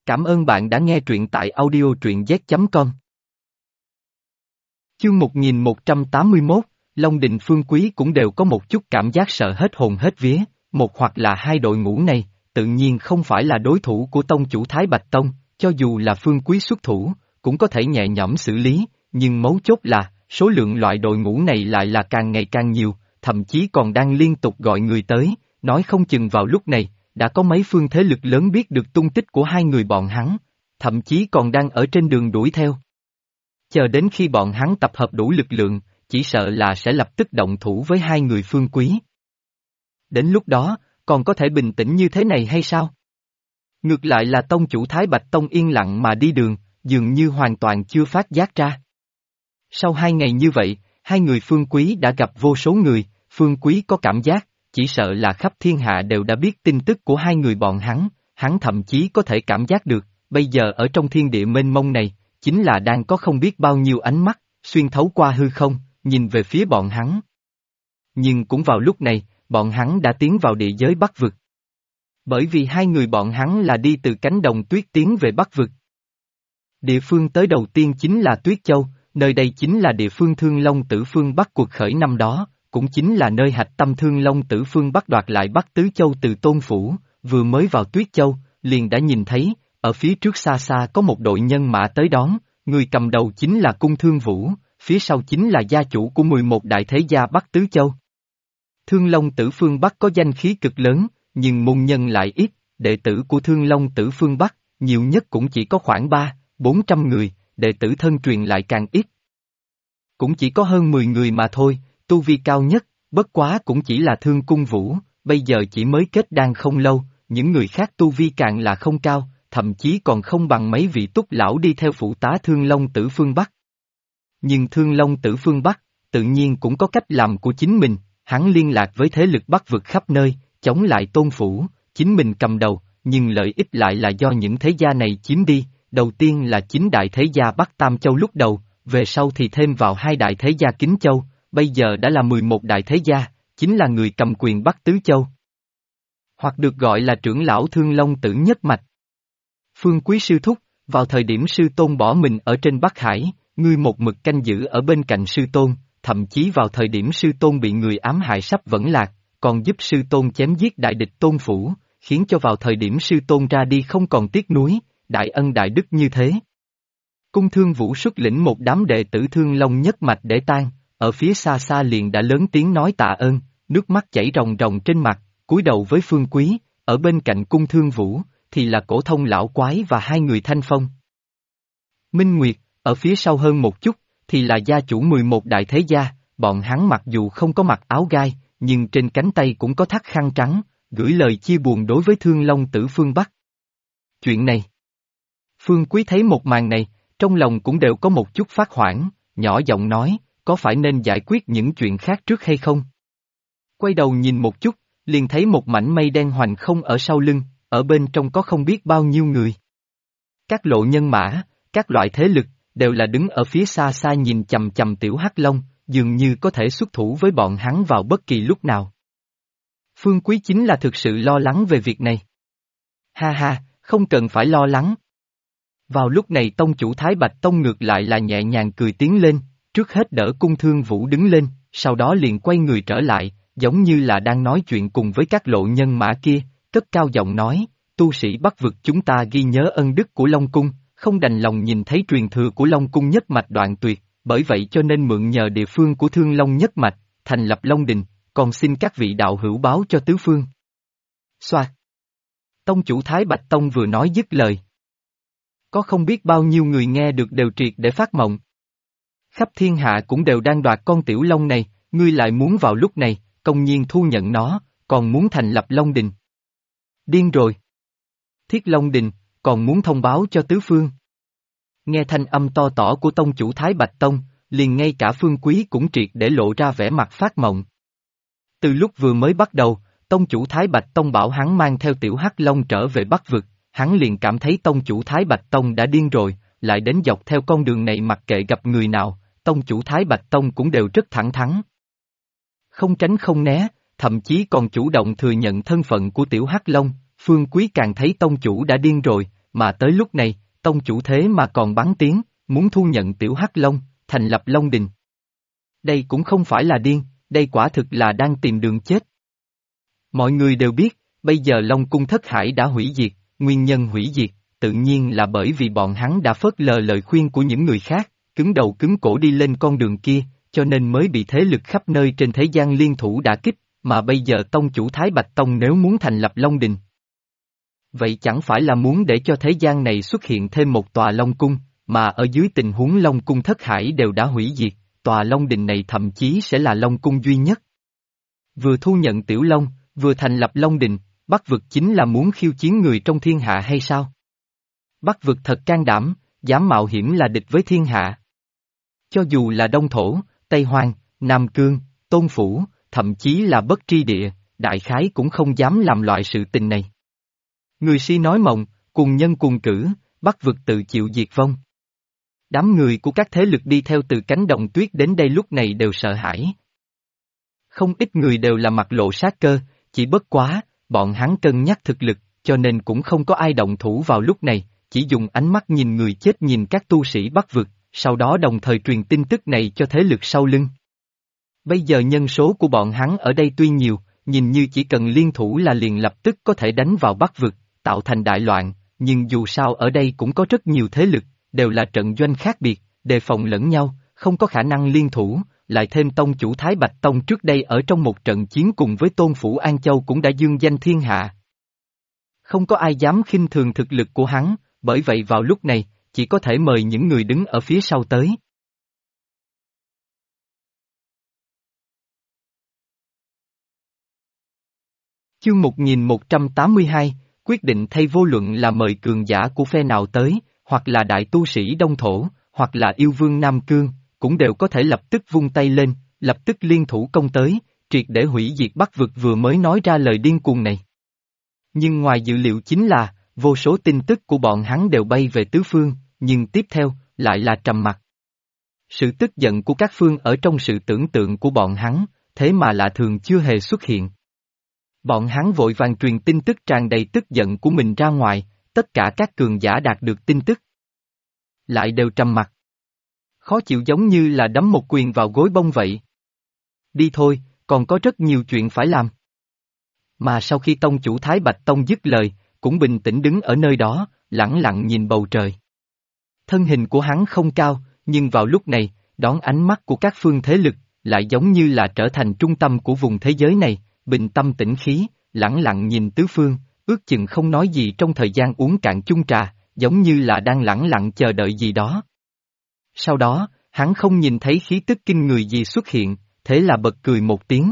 Cảm ơn bạn đã nghe truyện tại audio truyện z.com. Chương 1181, Long Đình Phương Quý cũng đều có một chút cảm giác sợ hết hồn hết vía, một hoặc là hai đội ngũ này, tự nhiên không phải là đối thủ của tông chủ Thái Bạch Tông, cho dù là Phương Quý xuất thủ, cũng có thể nhẹ nhõm xử lý, nhưng mấu chốt là, số lượng loại đội ngũ này lại là càng ngày càng nhiều, thậm chí còn đang liên tục gọi người tới, nói không chừng vào lúc này, đã có mấy phương thế lực lớn biết được tung tích của hai người bọn hắn, thậm chí còn đang ở trên đường đuổi theo. Chờ đến khi bọn hắn tập hợp đủ lực lượng, chỉ sợ là sẽ lập tức động thủ với hai người Phương Quý. Đến lúc đó, còn có thể bình tĩnh như thế này hay sao? Ngược lại là tông chủ Thái Bạch Tông yên lặng mà đi đường, dường như hoàn toàn chưa phát giác ra. Sau 2 ngày như vậy, hai người Phương Quý đã gặp vô số người, Phương Quý có cảm giác, chỉ sợ là khắp thiên hạ đều đã biết tin tức của hai người bọn hắn thậm chí có thể cảm giác được, bây giờ ở trong thiên địa mênh mông này, chính là đang có không biết bao nhiêu ánh mắt, xuyên thấu qua hư không, nhìn về phía bọn hắn. Nhưng cũng vào lúc này, bọn hắn đã tiến vào địa giới Bắc Vực. Bởi vì hai người bọn hắn là đi từ cánh đồng tuyết tiến về Bắc Vực. Địa phương tới đầu tiên chính là Tuyết Châu, nơi đây chính là địa phương Thương Long Tử Phương Bắc cuộc khởi năm đó, cũng chính là nơi hạch tâm Thương Long Tử Phương Bắc đoạt lại Bắc Tứ Châu từ Tôn Phủ, vừa mới vào Tuyết Châu, liền đã nhìn thấy, ở phía trước xa xa có một đội nhân mã tới đón, người cầm đầu chính là Cung Thương Vũ, phía sau chính là gia chủ của 11 đại thế gia Bắc Tứ Châu. Thương Long Tử Phương Bắc có danh khí cực lớn, nhưng môn nhân lại ít, đệ tử của Thương Long Tử Phương Bắc, nhiều nhất cũng chỉ có khoảng 300-400 người, đệ tử thân truyền lại càng ít. Cũng chỉ có hơn 10 người mà thôi, tu vi cao nhất, bất quá cũng chỉ là Thương Cung Vũ, bây giờ chỉ mới kết đan không lâu, những người khác tu vi càng là không cao, thậm chí còn không bằng mấy vị túc lão đi theo phụ tá Thương Long Tử Phương Bắc. Nhưng Thương Long Tử Phương Bắc, tự nhiên cũng có cách làm của chính mình, hắn liên lạc với thế lực Bắc Vực khắp nơi, chống lại Tôn Phủ, chính mình cầm đầu, nhưng lợi ích lại là do những thế gia này chiếm đi, đầu tiên là 9 đại thế gia Bắc Tam Châu lúc đầu, về sau thì thêm vào 2 đại thế gia Kính Châu, bây giờ đã là 11 đại thế gia, chính là người cầm quyền Bắc Tứ Châu. Hoặc được gọi là trưởng lão Thương Long Tử nhất mạch. Phương Quý sư thúc, vào thời điểm sư tôn bỏ mình ở trên Bắc Hải, ngươi một mực canh giữ ở bên cạnh sư tôn, thậm chí vào thời điểm sư tôn bị người ám hại sắp vẫn lạc, còn giúp sư tôn chém giết đại địch Tôn Phủ, khiến cho vào thời điểm sư tôn ra đi không còn tiếc nuối, đại ân đại đức như thế. Cung Thương Vũ xuất lĩnh một đám đệ tử Thương Long nhất mạch để tan, ở phía xa xa liền đã lớn tiếng nói tạ ơn, nước mắt chảy ròng ròng trên mặt, cúi đầu với Phương Quý, ở bên cạnh Cung Thương Vũ, thì là Cổ Thông lão quái và hai người Thanh Phong. Minh Nguyệt, ở phía sau hơn một chút, thì là gia chủ 11 đại thế gia, bọn hắn mặc dù không có mặc áo gai, nhưng trên cánh tay cũng có thắt khăn trắng, gửi lời chia buồn đối với Thương Long Tử Phương Bắc. Chuyện này. Phương Quý thấy một màn này, trong lòng cũng đều có một chút phát hoảng, nhỏ giọng nói, có phải nên giải quyết những chuyện khác trước hay không? Quay đầu nhìn một chút, liền thấy một mảnh mây đen hoành không ở sau lưng, ở bên trong có không biết bao nhiêu người. Các lộ nhân mã, các loại thế lực, đều là đứng ở phía xa xa nhìn chằm chằm Tiểu Hắc Long, dường như có thể xuất thủ với bọn hắn vào bất kỳ lúc nào. Phương Quý chính là thực sự lo lắng về việc này. Ha ha, không cần phải lo lắng. Vào lúc này tông chủ Thái Bạch Tông ngược lại là nhẹ nhàng cười tiến lên, trước hết đỡ Cung Thương Vũ đứng lên, sau đó liền quay người trở lại, giống như là đang nói chuyện cùng với các lộ nhân mã kia, cất cao giọng nói, tu sĩ Bắc Vực chúng ta ghi nhớ ân đức của Long Cung, không đành lòng nhìn thấy truyền thừa của Long Cung nhất mạch đoạn tuyệt, bởi vậy cho nên mượn nhờ địa phương của Thương Long nhất mạch, thành lập Long Đình, còn xin các vị đạo hữu báo cho tứ phương. Xoạt. Tông chủ Thái Bạch Tông vừa nói dứt lời. Có không biết bao nhiêu người nghe được đều triệt để phát mộng. Khắp thiên hạ cũng đều đang đoạt con tiểu long này, ngươi lại muốn vào lúc này, công nhiên thu nhận nó, còn muốn thành lập Long Đình. Điên rồi. Thiết Long Đình, còn muốn thông báo cho tứ phương. Nghe thanh âm to tỏ của tông chủ Thái Bạch Tông, liền ngay cả Phương Quý cũng triệt để lộ ra vẻ mặt phát mộng. Từ lúc vừa mới bắt đầu, tông chủ Thái Bạch Tông bảo hắn mang theo Tiểu Hắc Long trở về Bắc Vực, hắn liền cảm thấy tông chủ Thái Bạch Tông đã điên rồi, lại đến dọc theo con đường này mặc kệ gặp người nào, tông chủ Thái Bạch Tông cũng đều rất thẳng thắn. Không tránh không né, thậm chí còn chủ động thừa nhận thân phận của Tiểu Hắc Long, Phương Quý càng thấy tông chủ đã điên rồi, mà tới lúc này, tông chủ thế mà còn bắn tiếng, muốn thu nhận tiểu hắc long, thành lập Long Đình. Đây cũng không phải là điên, đây quả thực là đang tìm đường chết. Mọi người đều biết, bây giờ Long Cung Thất Hải đã hủy diệt, nguyên nhân hủy diệt, tự nhiên là bởi vì bọn hắn đã phớt lờ lời khuyên của những người khác, cứng đầu cứng cổ đi lên con đường kia, cho nên mới bị thế lực khắp nơi trên thế gian liên thủ đả kích, mà bây giờ tông chủ Thái Bạch Tông nếu muốn thành lập Long Đình. Vậy chẳng phải là muốn để cho thế gian này xuất hiện thêm một tòa Long Cung, mà ở dưới tình huống Long Cung Thất Hải đều đã hủy diệt, tòa Long Đình này thậm chí sẽ là Long Cung duy nhất. Vừa thu nhận Tiểu Long, vừa thành lập Long Đình, Bắc Vực chính là muốn khiêu chiến người trong thiên hạ hay sao? Bắc Vực thật can đảm, dám mạo hiểm là địch với thiên hạ. Cho dù là Đông Thổ, Tây Hoang, Nam Cương, Tôn Phủ, thậm chí là Bất Tri Địa, đại khái cũng không dám làm loại sự tình này. Người si nói mộng, cùng nhân cùng cử, Bắc Vực tự chịu diệt vong. Đám người của các thế lực đi theo từ cánh đồng tuyết đến đây lúc này đều sợ hãi. Không ít người đều là mặt lộ sát cơ, chỉ bất quá, bọn hắn cân nhắc thực lực, cho nên cũng không có ai động thủ vào lúc này, chỉ dùng ánh mắt nhìn người chết nhìn các tu sĩ Bắc Vực, sau đó đồng thời truyền tin tức này cho thế lực sau lưng. Bây giờ nhân số của bọn hắn ở đây tuy nhiều, nhìn như chỉ cần liên thủ là liền lập tức có thể đánh vào Bắc Vực, tạo thành đại loạn, nhưng dù sao ở đây cũng có rất nhiều thế lực, đều là trận doanh khác biệt, đề phòng lẫn nhau, không có khả năng liên thủ, lại thêm tông chủ Thái Bạch Tông trước đây ở trong một trận chiến cùng với Tôn Phủ An Châu cũng đã dương danh thiên hạ. Không có ai dám khinh thường thực lực của hắn, bởi vậy vào lúc này, chỉ có thể mời những người đứng ở phía sau tới. Chương 1182, quyết định thay vô luận là mời cường giả của phe nào tới, hoặc là đại tu sĩ Đông Thổ, hoặc là yêu vương Nam Cương, cũng đều có thể lập tức vung tay lên, lập tức liên thủ công tới, triệt để hủy diệt Bắc Vực vừa mới nói ra lời điên cuồng này. Nhưng ngoài dự liệu chính là, vô số tin tức của bọn hắn đều bay về tứ phương, nhưng tiếp theo, lại là trầm mặc. Sự tức giận của các phương ở trong sự tưởng tượng của bọn hắn, thế mà lạ thường chưa hề xuất hiện. Bọn hắn vội vàng truyền tin tức tràn đầy tức giận của mình ra ngoài, tất cả các cường giả đạt được tin tức. Lại đều trầm mặc. Khó chịu giống như là đấm một quyền vào gối bông vậy. Đi thôi, còn có rất nhiều chuyện phải làm. Mà sau khi tông chủ Thái Bạch Tông dứt lời, cũng bình tĩnh đứng ở nơi đó, lẳng lặng nhìn bầu trời. Thân hình của hắn không cao, nhưng vào lúc này, đón ánh mắt của các phương thế lực, lại giống như là trở thành trung tâm của vùng thế giới này, bình tâm tĩnh khí, lẳng lặng nhìn tứ phương, ước chừng không nói gì trong thời gian uống cạn chung trà, giống như là đang lẳng lặng chờ đợi gì đó. Sau đó, hắn không nhìn thấy khí tức kinh người gì xuất hiện, thế là bật cười một tiếng.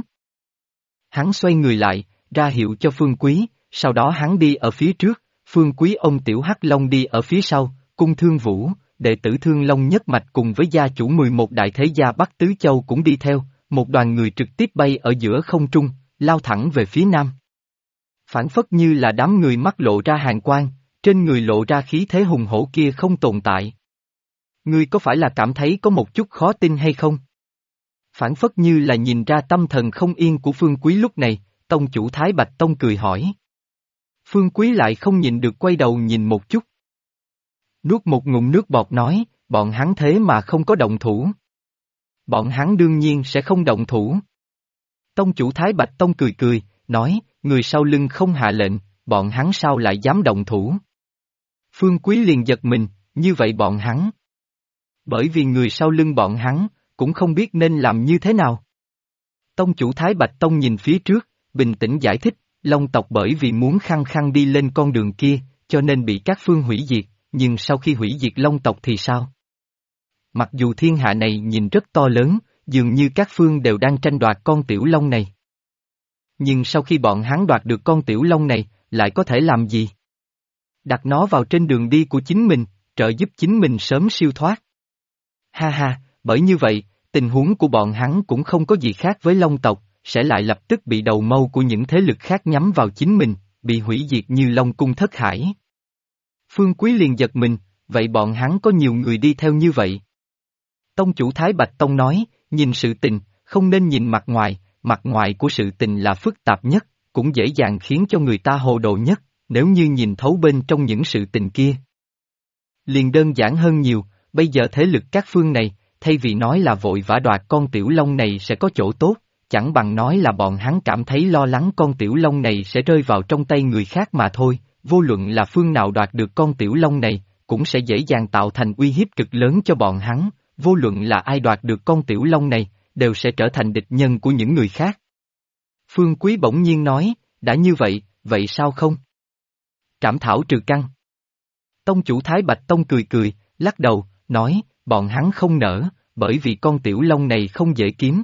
Hắn xoay người lại, ra hiệu cho Phương Quý, sau đó hắn đi ở phía trước, Phương Quý ông Tiểu Hắc Long đi ở phía sau, Cung Thương Vũ, đệ tử Thương Long nhất mạch cùng với gia chủ 11 đại thế gia Bắc Tứ Châu cũng đi theo, một đoàn người trực tiếp bay ở giữa không trung, lao thẳng về phía nam. Phản phất như là đám người mắt lộ ra hàn quang, trên người lộ ra khí thế hùng hổ kia không tồn tại. Ngươi có phải là cảm thấy có một chút khó tin hay không? Phản phất như là nhìn ra tâm thần không yên của Phương Quý lúc này, tông chủ Thái Bạch Tông cười hỏi. Phương Quý lại không nhìn được quay đầu nhìn một chút. Nuốt một ngụm nước bọt nói, bọn hắn thế mà không có động thủ. Bọn hắn đương nhiên sẽ không động thủ. Tông chủ Thái Bạch Tông cười cười, nói, người sau lưng không hạ lệnh, bọn hắn sao lại dám động thủ. Phương Quý liền giật mình, như vậy bọn hắn. Bởi vì người sau lưng bọn hắn, cũng không biết nên làm như thế nào. Tông chủ Thái Bạch Tông nhìn phía trước, bình tĩnh giải thích, Long tộc bởi vì muốn khăng khăng đi lên con đường kia, cho nên bị các phương hủy diệt, nhưng sau khi hủy diệt Long tộc thì sao? Mặc dù thiên hạ này nhìn rất to lớn, dường như các phương đều đang tranh đoạt con tiểu long này. Nhưng sau khi bọn hắn đoạt được con tiểu long này, lại có thể làm gì? Đặt nó vào trên đường đi của chính mình, trợ giúp chính mình sớm siêu thoát. Ha ha, bởi như vậy, tình huống của bọn hắn cũng không có gì khác với Long tộc, sẽ lại lập tức bị đầu mâu của những thế lực khác nhắm vào chính mình, bị hủy diệt như Long Cung Thất Hải. Phương Quý liền giật mình, vậy bọn hắn có nhiều người đi theo như vậy. Tông chủ Thái Bạch Tông nói, nhìn sự tình, không nên nhìn mặt ngoài của sự tình là phức tạp nhất, cũng dễ dàng khiến cho người ta hồ đồ nhất, nếu như nhìn thấu bên trong những sự tình kia. Liền đơn giản hơn nhiều, bây giờ thế lực các phương này, thay vì nói là vội vã đoạt con tiểu long này sẽ có chỗ tốt, chẳng bằng nói là bọn hắn cảm thấy lo lắng con tiểu long này sẽ rơi vào trong tay người khác mà thôi, vô luận là phương nào đoạt được con tiểu long này, cũng sẽ dễ dàng tạo thành uy hiếp cực lớn cho bọn hắn, vô luận là ai đoạt được con tiểu long này, đều sẽ trở thành địch nhân của những người khác. Phương Quý bỗng nhiên nói, đã như vậy, vậy sao không? Trảm thảo trừ căn. Tông chủ Thái Bạch Tông cười cười, lắc đầu, nói, bọn hắn không nỡ, bởi vì con tiểu long này không dễ kiếm.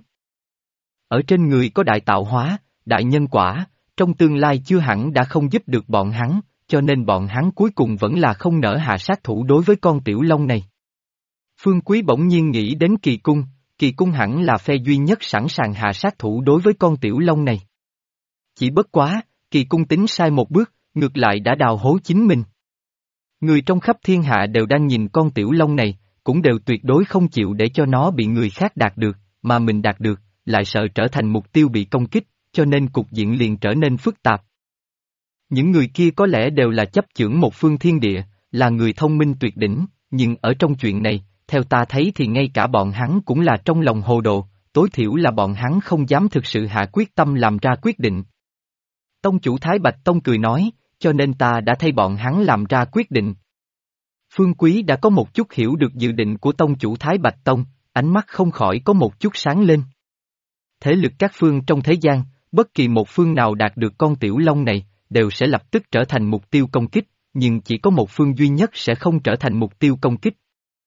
Ở trên người có đại tạo hóa, đại nhân quả, trong tương lai chưa hẳn đã không giúp được bọn hắn, cho nên bọn hắn cuối cùng vẫn là không nỡ hạ sát thủ đối với con tiểu long này. Phương Quý bỗng nhiên nghĩ đến Kỳ cung hẳn là phe duy nhất sẵn sàng hạ sát thủ đối với con tiểu long này. Chỉ bất quá, Kỳ cung tính sai một bước, ngược lại đã đào hố chính mình. Người trong khắp thiên hạ đều đang nhìn con tiểu long này, cũng đều tuyệt đối không chịu để cho nó bị người khác đạt được, mà mình đạt được, lại sợ trở thành mục tiêu bị công kích, cho nên cục diện liền trở nên phức tạp. Những người kia có lẽ đều là chấp chưởng một phương thiên địa, là người thông minh tuyệt đỉnh, nhưng ở trong chuyện này, theo ta thấy thì ngay cả bọn hắn cũng là trong lòng hồ đồ, tối thiểu là bọn hắn không dám thực sự hạ quyết tâm làm ra quyết định. Tông chủ Thái Bạch Tông cười nói, cho nên ta đã thay bọn hắn làm ra quyết định. Phương Quý đã có một chút hiểu được dự định của tông chủ Thái Bạch Tông, ánh mắt không khỏi có một chút sáng lên. Thế lực các phương trong thế gian, bất kỳ một phương nào đạt được con tiểu long này, đều sẽ lập tức trở thành mục tiêu công kích, nhưng chỉ có một phương duy nhất sẽ không trở thành mục tiêu công kích.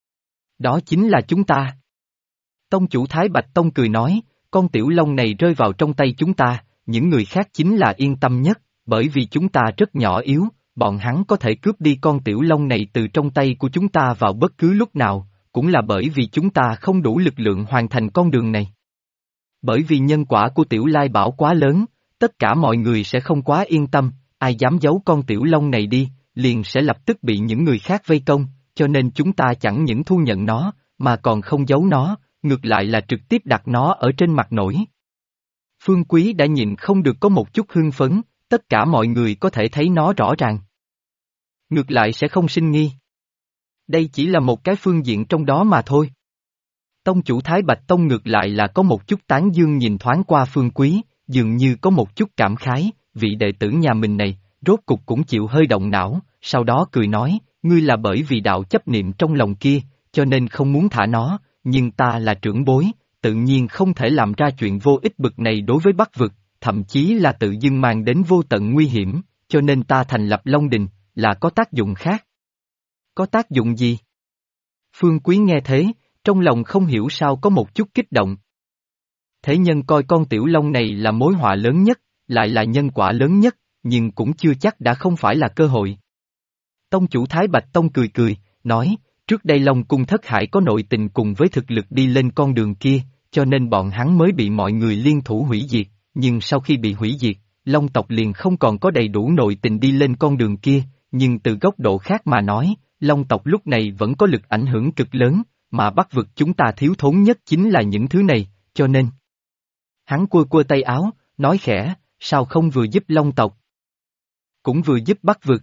Đó chính là chúng ta. Tông chủ Thái Bạch Tông cười nói, con tiểu long này rơi vào trong tay chúng ta, những người khác chính là yên tâm nhất, bởi vì chúng ta rất nhỏ yếu, bọn hắn có thể cướp đi con tiểu long này từ trong tay của chúng ta vào bất cứ lúc nào, cũng là bởi vì chúng ta không đủ lực lượng hoàn thành con đường này. Bởi vì nhân quả của tiểu lai bảo quá lớn, tất cả mọi người sẽ không quá yên tâm, ai dám giấu con tiểu long này đi, liền sẽ lập tức bị những người khác vây công, cho nên chúng ta chẳng những thu nhận nó, mà còn không giấu nó, ngược lại là trực tiếp đặt nó ở trên mặt nổi. Phương Quý đã nhìn không được có một chút hưng phấn, tất cả mọi người có thể thấy nó rõ ràng. Ngược lại sẽ không sinh nghi. Đây chỉ là một cái phương diện trong đó mà thôi. Tông chủ Thái Bạch Tông ngược lại là có một chút tán dương nhìn thoáng qua Phương Quý, dường như có một chút cảm khái, vị đệ tử nhà mình này, rốt cục cũng chịu hơi động não, sau đó cười nói, ngươi là bởi vì đạo chấp niệm trong lòng kia, cho nên không muốn thả nó, nhưng ta là trưởng bối, tự nhiên không thể làm ra chuyện vô ích bực này đối với Bắc vực, thậm chí là tự dưng mang đến vô tận nguy hiểm, cho nên ta thành lập Long Đình, là có tác dụng khác. Có tác dụng gì? Phương Quý nghe thế, trong lòng không hiểu sao có một chút kích động. Thế nhân coi con tiểu long này là mối họa lớn nhất, lại là nhân quả lớn nhất, nhưng cũng chưa chắc đã không phải là cơ hội. Tông chủ Thái Bạch Tông cười cười, nói, trước đây Long Cung Thất Hải có nội tình cùng với thực lực đi lên con đường kia, cho nên bọn hắn mới bị mọi người liên thủ hủy diệt, nhưng sau khi bị hủy diệt, Long tộc liền không còn có đầy đủ nội tình đi lên con đường kia, nhưng từ góc độ khác mà nói, Long tộc lúc này vẫn có lực ảnh hưởng cực lớn, mà Bắc vực chúng ta thiếu thốn nhất chính là những thứ này, cho nên. Hắn quơ quơ tay áo, nói khẽ, sao không vừa giúp Long tộc, cũng vừa giúp Bắc vực.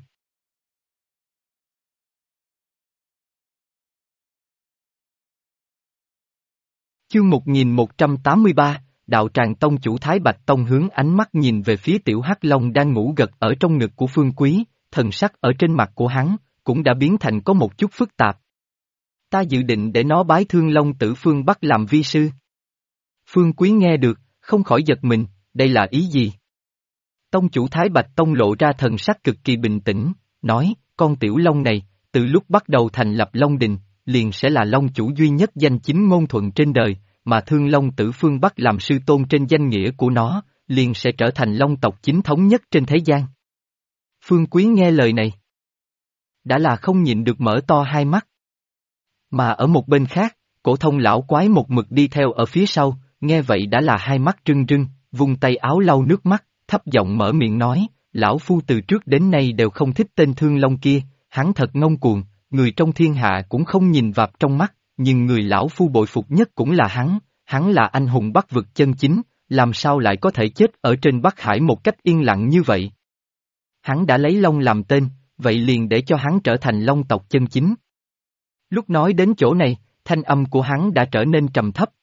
Chương 1183, Đạo Tràng Tông chủ Thái Bạch Tông hướng ánh mắt nhìn về phía tiểu hắc long đang ngủ gật ở trong ngực của Phương Quý, thần sắc ở trên mặt của hắn, cũng đã biến thành có một chút phức tạp. Ta dự định để nó bái Thương Long Tử phương Bắc làm vi sư. Phương Quý nghe được, không khỏi giật mình, đây là ý gì? Tông chủ Thái Bạch Tông lộ ra thần sắc cực kỳ bình tĩnh, nói, con tiểu long này, từ lúc bắt đầu thành lập Long Đình, liền sẽ là Long chủ duy nhất danh chính ngôn thuận trên đời, mà Thương Long Tử phương Bắc làm sư tôn trên danh nghĩa của nó, liền sẽ trở thành Long tộc chính thống nhất trên thế gian. Phương Quý nghe lời này, đã là không nhịn được mở to hai mắt. Mà ở một bên khác, cổ thông lão quái một mực đi theo ở phía sau, nghe vậy đã là hai mắt rưng rưng, vung tay áo lau nước mắt, thấp giọng mở miệng nói, lão phu từ trước đến nay đều không thích tên Thương Long kia, hắn thật ngông cuồng, người trong thiên hạ cũng không nhìn vạp trong mắt, nhưng người lão phu bội phục nhất cũng là hắn là anh hùng Bắc vực chân chính, làm sao lại có thể chết ở trên Bắc Hải một cách yên lặng như vậy. Hắn đã lấy Long làm tên, vậy liền để cho hắn trở thành Long tộc chân chính. Lúc nói đến chỗ này, thanh âm của hắn đã trở nên trầm thấp,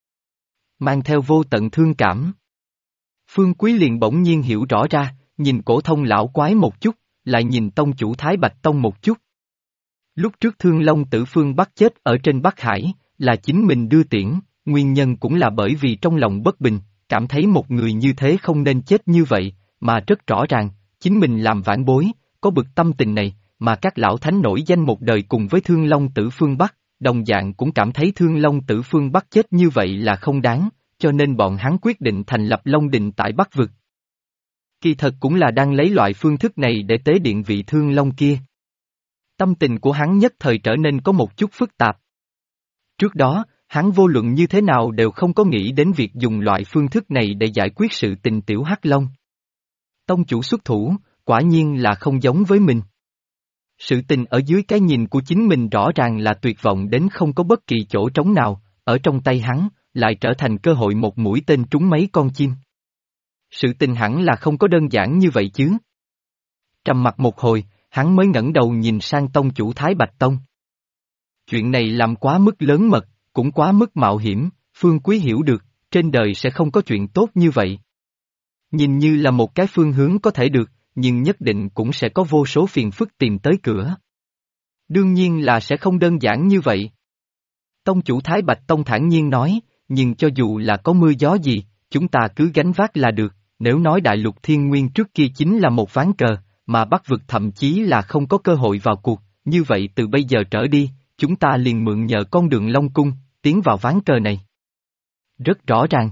mang theo vô tận thương cảm. Phương Quý liền bỗng nhiên hiểu rõ ra, nhìn cổ thông lão quái một chút, lại nhìn tông chủ Thái Bạch Tông một chút. Lúc trước Thương Long Tử Phương Bắc chết ở trên Bắc Hải, là chính mình đưa tiễn, nguyên nhân cũng là bởi vì trong lòng bất bình, cảm thấy một người như thế không nên chết như vậy, mà rất rõ ràng, chính mình làm vãn bối, có bực tâm tình này, mà các lão thánh nổi danh một đời cùng với Thương Long Tử Phương Bắc, đồng dạng cũng cảm thấy Thương Long Tử Phương Bắc chết như vậy là không đáng, cho nên bọn hắn quyết định thành lập Long Đình tại Bắc Vực. Kỳ thật cũng là đang lấy loại phương thức này để tế điện vị Thương Long kia. Tâm tình của hắn nhất thời trở nên có một chút phức tạp. Trước đó, hắn vô luận như thế nào đều không có nghĩ đến việc dùng loại phương thức này để giải quyết sự tình tiểu Hắc Long. Tông chủ xuất thủ, quả nhiên là không giống với mình. Sự tình ở dưới cái nhìn của chính mình rõ ràng là tuyệt vọng đến không có bất kỳ chỗ trống nào, ở trong tay hắn, lại trở thành cơ hội một mũi tên trúng mấy con chim. Sự tình hẳn là không có đơn giản như vậy chứ. Trầm mặc một hồi, hắn mới ngẩng đầu nhìn sang tông chủ Thái Bạch Tông. Chuyện này làm quá mức lớn mật, cũng quá mức mạo hiểm, Phương Quý hiểu được, trên đời sẽ không có chuyện tốt như vậy. Nhìn như là một cái phương hướng có thể được, nhưng nhất định cũng sẽ có vô số phiền phức tìm tới cửa. Đương nhiên là sẽ không đơn giản như vậy. Tông chủ Thái Bạch Tông thản nhiên nói, nhưng cho dù là có mưa gió gì, chúng ta cứ gánh vác là được, nếu nói Đại Lục Thiên Nguyên trước kia chính là một ván cờ, mà Bắc Vực thậm chí là không có cơ hội vào cuộc, như vậy từ bây giờ trở đi, chúng ta liền mượn nhờ con đường Long Cung, tiến vào ván cờ này. Rất rõ ràng.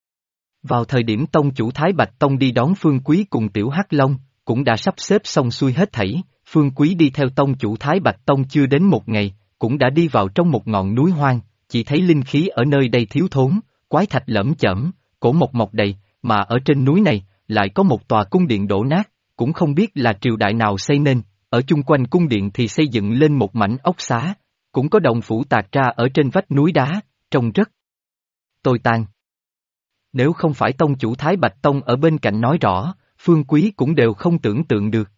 Vào thời điểm tông chủ Thái Bạch Tông đi đón Phương Quý cùng Tiểu Hắc Long, cũng đã sắp xếp xong xuôi hết thảy, Phương Quý đi theo tông chủ Thái Bạch Tông chưa đến một ngày, cũng đã đi vào trong một ngọn núi hoang, chỉ thấy linh khí ở nơi đây thiếu thốn, quái thạch lởm chởm, cổ mộc mọc đầy, mà ở trên núi này, lại có một tòa cung điện đổ nát, cũng không biết là triều đại nào xây nên, ở chung quanh cung điện thì xây dựng lên một mảnh ốc xá, cũng có đồng phủ tạc ra ở trên vách núi đá, trông rất tồi tàn. Nếu không phải tông chủ Thái Bạch Tông ở bên cạnh nói rõ, Phương Quý cũng đều không tưởng tượng được.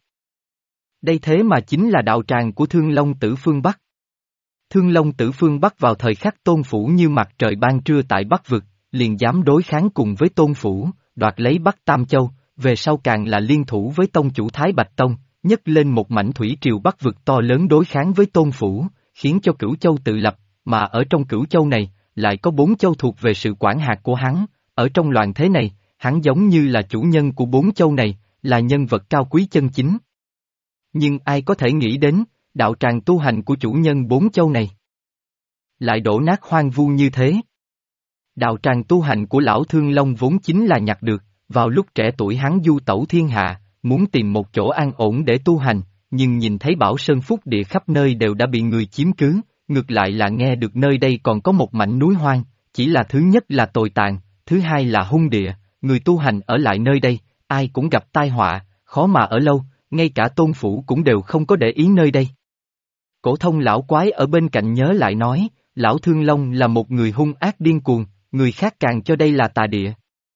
Đây thế mà chính là đạo tràng của Thương Long Tử Phương Bắc. Thương Long Tử Phương Bắc vào thời khắc Tôn Phủ như mặt trời ban trưa tại Bắc Vực, liền dám đối kháng cùng với Tôn Phủ, đoạt lấy Bắc Tam Châu, về sau càng là liên thủ với tông chủ Thái Bạch Tông, nhấc lên một mảnh thủy triều Bắc Vực to lớn đối kháng với Tôn Phủ, khiến cho Cửu Châu tự lập, mà ở trong Cửu Châu này, lại có 4 châu thuộc về sự quản hạt của hắn, ở trong loạn thế này, hắn giống như là chủ nhân của 4 châu này, là nhân vật cao quý chân chính. Nhưng ai có thể nghĩ đến, đạo tràng tu hành của chủ nhân 4 châu này lại đổ nát hoang vu như thế. Đạo tràng tu hành của lão Thương Long vốn chính là nhặt được, vào lúc trẻ tuổi hắn du tẩu thiên hạ, muốn tìm một chỗ an ổn để tu hành, nhưng nhìn thấy Bảo Sơn Phúc Địa khắp nơi đều đã bị người chiếm cứ, ngược lại là nghe được nơi đây còn có một mảnh núi hoang, chỉ là thứ nhất là tồi tàn, thứ hai là hung địa, người tu hành ở lại nơi đây, ai cũng gặp tai họa, khó mà ở lâu, ngay cả Tôn Phủ cũng đều không có để ý nơi đây. Cổ thông lão quái ở bên cạnh nhớ lại nói, lão Thương Long là một người hung ác điên cuồng, người khác càng cho đây là tà địa.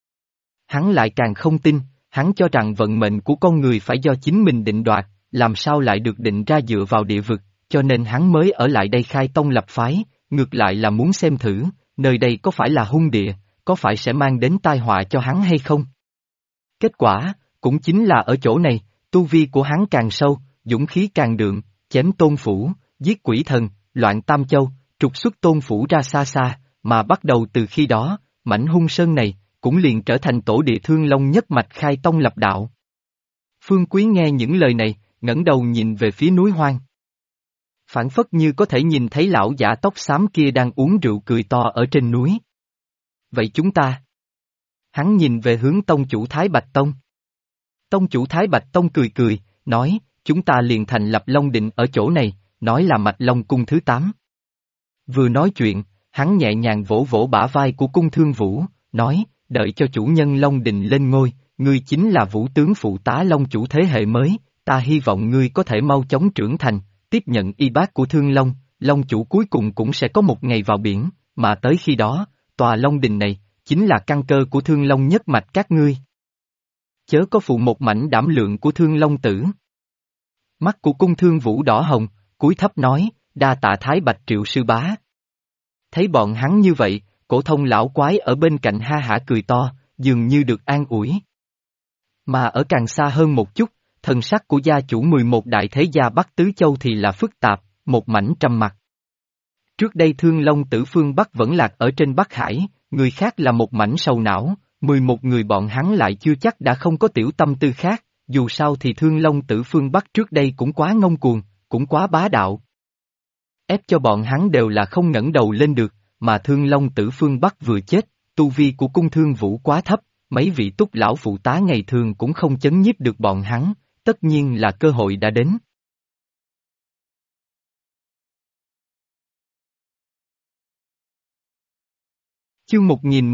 Hắn lại càng không tin, hắn cho rằng vận mệnh của con người phải do chính mình định đoạt, làm sao lại được định ra dựa vào địa vực, cho nên hắn mới ở lại đây khai tông lập phái, ngược lại là muốn xem thử, nơi đây có phải là hung địa, có phải sẽ mang đến tai họa cho hắn hay không. Kết quả, cũng chính là ở chỗ này, tu vi của hắn càng sâu, dũng khí càng đượm, chém Tôn Phủ, giết quỷ thần, loạn Tam Châu, trục xuất Tôn Phủ ra xa xa, mà bắt đầu từ khi đó, mảnh hung sơn này, cũng liền trở thành tổ địa Thương Long nhất mạch khai tông lập đạo. Phương Quý nghe những lời này, ngẩng đầu nhìn về phía núi hoang. Phảng phất như có thể nhìn thấy lão giả tóc xám kia đang uống rượu cười to ở trên núi. Vậy chúng ta? Hắn nhìn về hướng tông chủ Thái Bạch Tông. Tông chủ Thái Bạch Tông cười cười, nói, chúng ta liền thành lập Long Định ở chỗ này, nói là Mạch Long Cung thứ 8. Vừa nói chuyện, hắn nhẹ nhàng vỗ vỗ bả vai của Cung Thương Vũ, nói, đợi cho chủ nhân Long Định lên ngôi, ngươi chính là vũ tướng phụ tá Long chủ thế hệ mới, ta hy vọng ngươi có thể mau chóng trưởng thành, tiếp nhận y bát của Thương Long, Long chủ cuối cùng cũng sẽ có một ngày vào biển, mà tới khi đó, tòa Long Đình này, chính là căn cơ của Thương Long nhất mạch các ngươi. Chớ có phụ một mảnh đảm lượng của Thương Long Tử. Mắt của Cung Thương Vũ đỏ hồng, cúi thấp nói, đa tạ Thái Bạch Triệu sư bá. Thấy bọn hắn như vậy, Cổ Thông lão quái ở bên cạnh ha hả cười to, dường như được an ủi. Mà ở càng xa hơn một chút, thần sắc của gia chủ 11 đại thế gia Bắc Tứ Châu thì là phức tạp, một mảnh trầm mặc. Trước đây Thương Long Tử phương Bắc vẫn lạc ở trên Bắc Hải, người khác là một mảnh sầu não, 11 người bọn hắn lại chưa chắc đã không có tiểu tâm tư khác, dù sao thì Thương Long Tử phương Bắc trước đây cũng quá ngông cuồng, cũng quá bá đạo. Ép cho bọn hắn đều là không ngẩng đầu lên được, mà Thương Long Tử phương Bắc vừa chết, tu vi của Cung Thương Vũ quá thấp, mấy vị túc lão phụ tá ngày thường cũng không chấn nhiếp được bọn hắn, tất nhiên là cơ hội đã đến. Chương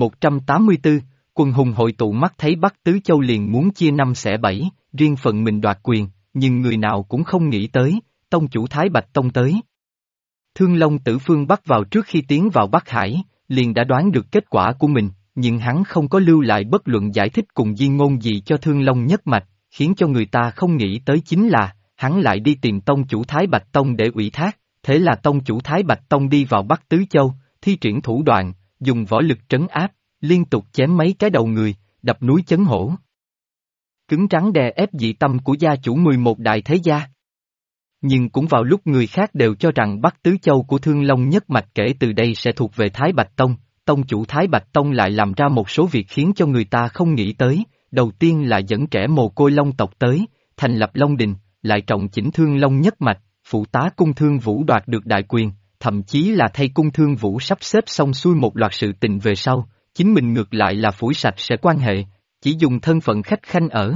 1184, quần hùng hội tụ mắt thấy Bắc Tứ Châu liền muốn chia năm xẻ bảy, riêng phần mình đoạt quyền, nhưng người nào cũng không nghĩ tới, tông chủ Thái Bạch Tông tới. Thương Long Tử phương Bắc vào trước khi tiến vào Bắc Hải, liền đã đoán được kết quả của mình, nhưng hắn không có lưu lại bất luận giải thích cùng di ngôn gì cho Thương Long nhất mạch, khiến cho người ta không nghĩ tới chính là, hắn lại đi tìm tông chủ Thái Bạch Tông để ủy thác, thế là tông chủ Thái Bạch Tông đi vào Bắc Tứ Châu, thi triển thủ đoạn, dùng võ lực trấn áp, liên tục chém mấy cái đầu người, đập núi chấn hổ. Cứng trắng đè ép dị tâm của gia chủ 11 đại thế gia. Nhưng cũng vào lúc người khác đều cho rằng Bắc Tứ Châu của Thương Long nhất mạch kể từ đây sẽ thuộc về Thái Bạch Tông, tông chủ Thái Bạch Tông lại làm ra một số việc khiến cho người ta không nghĩ tới, đầu tiên là dẫn trẻ mồ côi Long tộc tới, thành lập Long Đình, lại trọng chỉnh Thương Long nhất mạch, phụ tá Cung Thương Vũ đoạt được đại quyền, thậm chí là thay Cung Thương Vũ sắp xếp xong xuôi một loạt sự tình về sau, chính mình ngược lại là phủi sạch sẽ quan hệ, chỉ dùng thân phận khách khanh ở.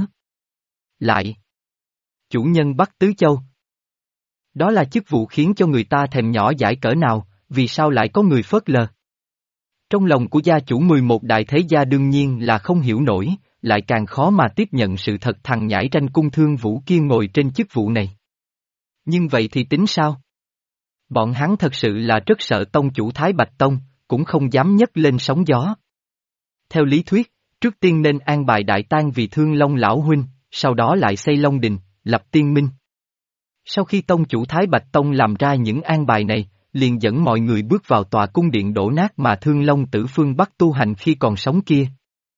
Lại, chủ nhân Bắc Tứ Châu. Đó là chức vụ khiến cho người ta thèm nhỏ dãi cỡ nào, vì sao lại có người phớt lờ? Trong lòng của gia chủ 11 đại thế gia đương nhiên là không hiểu nổi, lại càng khó mà tiếp nhận sự thật thằng nhãi tranh Cung Thương Vũ kia ngồi trên chức vụ này. Nhưng vậy thì tính sao? Bọn hắn thật sự là rất sợ tông chủ Thái Bạch Tông, cũng không dám nhấc lên sóng gió. Theo lý thuyết, trước tiên nên an bài đại tang vì Thương Long lão huynh, sau đó lại xây Long Đình, lập tiên minh. Sau khi tông chủ Thái Bạch Tông làm ra những an bài này, liền dẫn mọi người bước vào tòa cung điện đổ nát mà Thương Long Tử phương Bắc tu hành khi còn sống kia.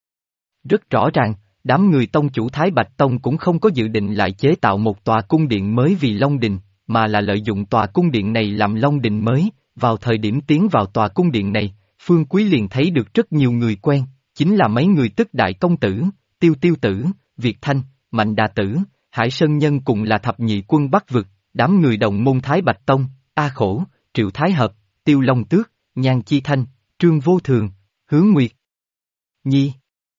Rất rõ ràng, đám người tông chủ Thái Bạch Tông cũng không có dự định lại chế tạo một tòa cung điện mới vì Long Đình, mà là lợi dụng tòa cung điện này làm Long Đình mới. Vào thời điểm tiến vào tòa cung điện này, Phương Quý liền thấy được rất nhiều người quen, chính là mấy người tức đại công tử, Tiêu Tiêu Tử, Việt Thanh, Mạnh Đà Tử, Hải Sơn Nhân cùng là thập nhị quân Bắc vực, đám người đồng môn Thái Bạch Tông, A Khổ, Triệu Thái Hợp, Tiêu Long Tước, Nhan Chi Thanh, Trương Vô Thường, Hướng Nguyệt Nhi.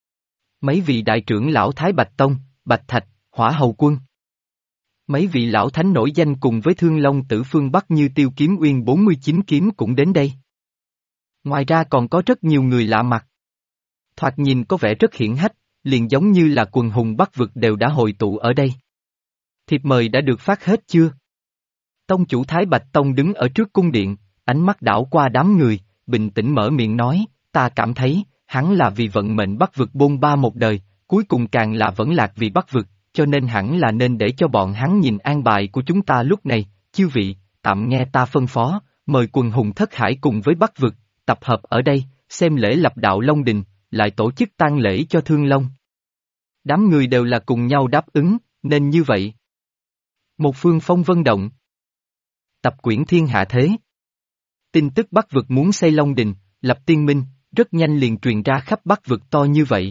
Mấy vị đại trưởng lão Thái Bạch Tông, Bạch Thạch, Hỏa Hầu Quân. Mấy vị lão thánh nổi danh cùng với Thương Long Tử phương Bắc như Tiêu Kiếm Uyên 49 kiếm cũng đến đây. Ngoài ra còn có rất nhiều người lạ mặt. Thoạt nhìn có vẻ rất hiển hách, liền giống như là quần hùng Bắc vực đều đã hội tụ ở đây. Thiệp mời đã được phát hết chưa? Tông chủ Thái Bạch Tông đứng ở trước cung điện, ánh mắt đảo qua đám người, bình tĩnh mở miệng nói, ta cảm thấy, hắn là vì vận mệnh Bắc vực bôn ba một đời, cuối cùng càng là vẫn lạc vì Bắc vực, cho nên hẳn là nên để cho bọn hắn nhìn an bài của chúng ta lúc này, chư vị, tạm nghe ta phân phó, mời quần hùng thất hải cùng với Bắc vực, tập hợp ở đây, xem lễ lập đạo Long Đình, lại tổ chức tang lễ cho Thương Long. Đám người đều là cùng nhau đáp ứng, nên như vậy. Một phương phong vân động. Tập quyển thiên hạ thế. Tin tức Bắc vực muốn xây Long Đình, lập tiên minh, rất nhanh liền truyền ra khắp Bắc vực to như vậy.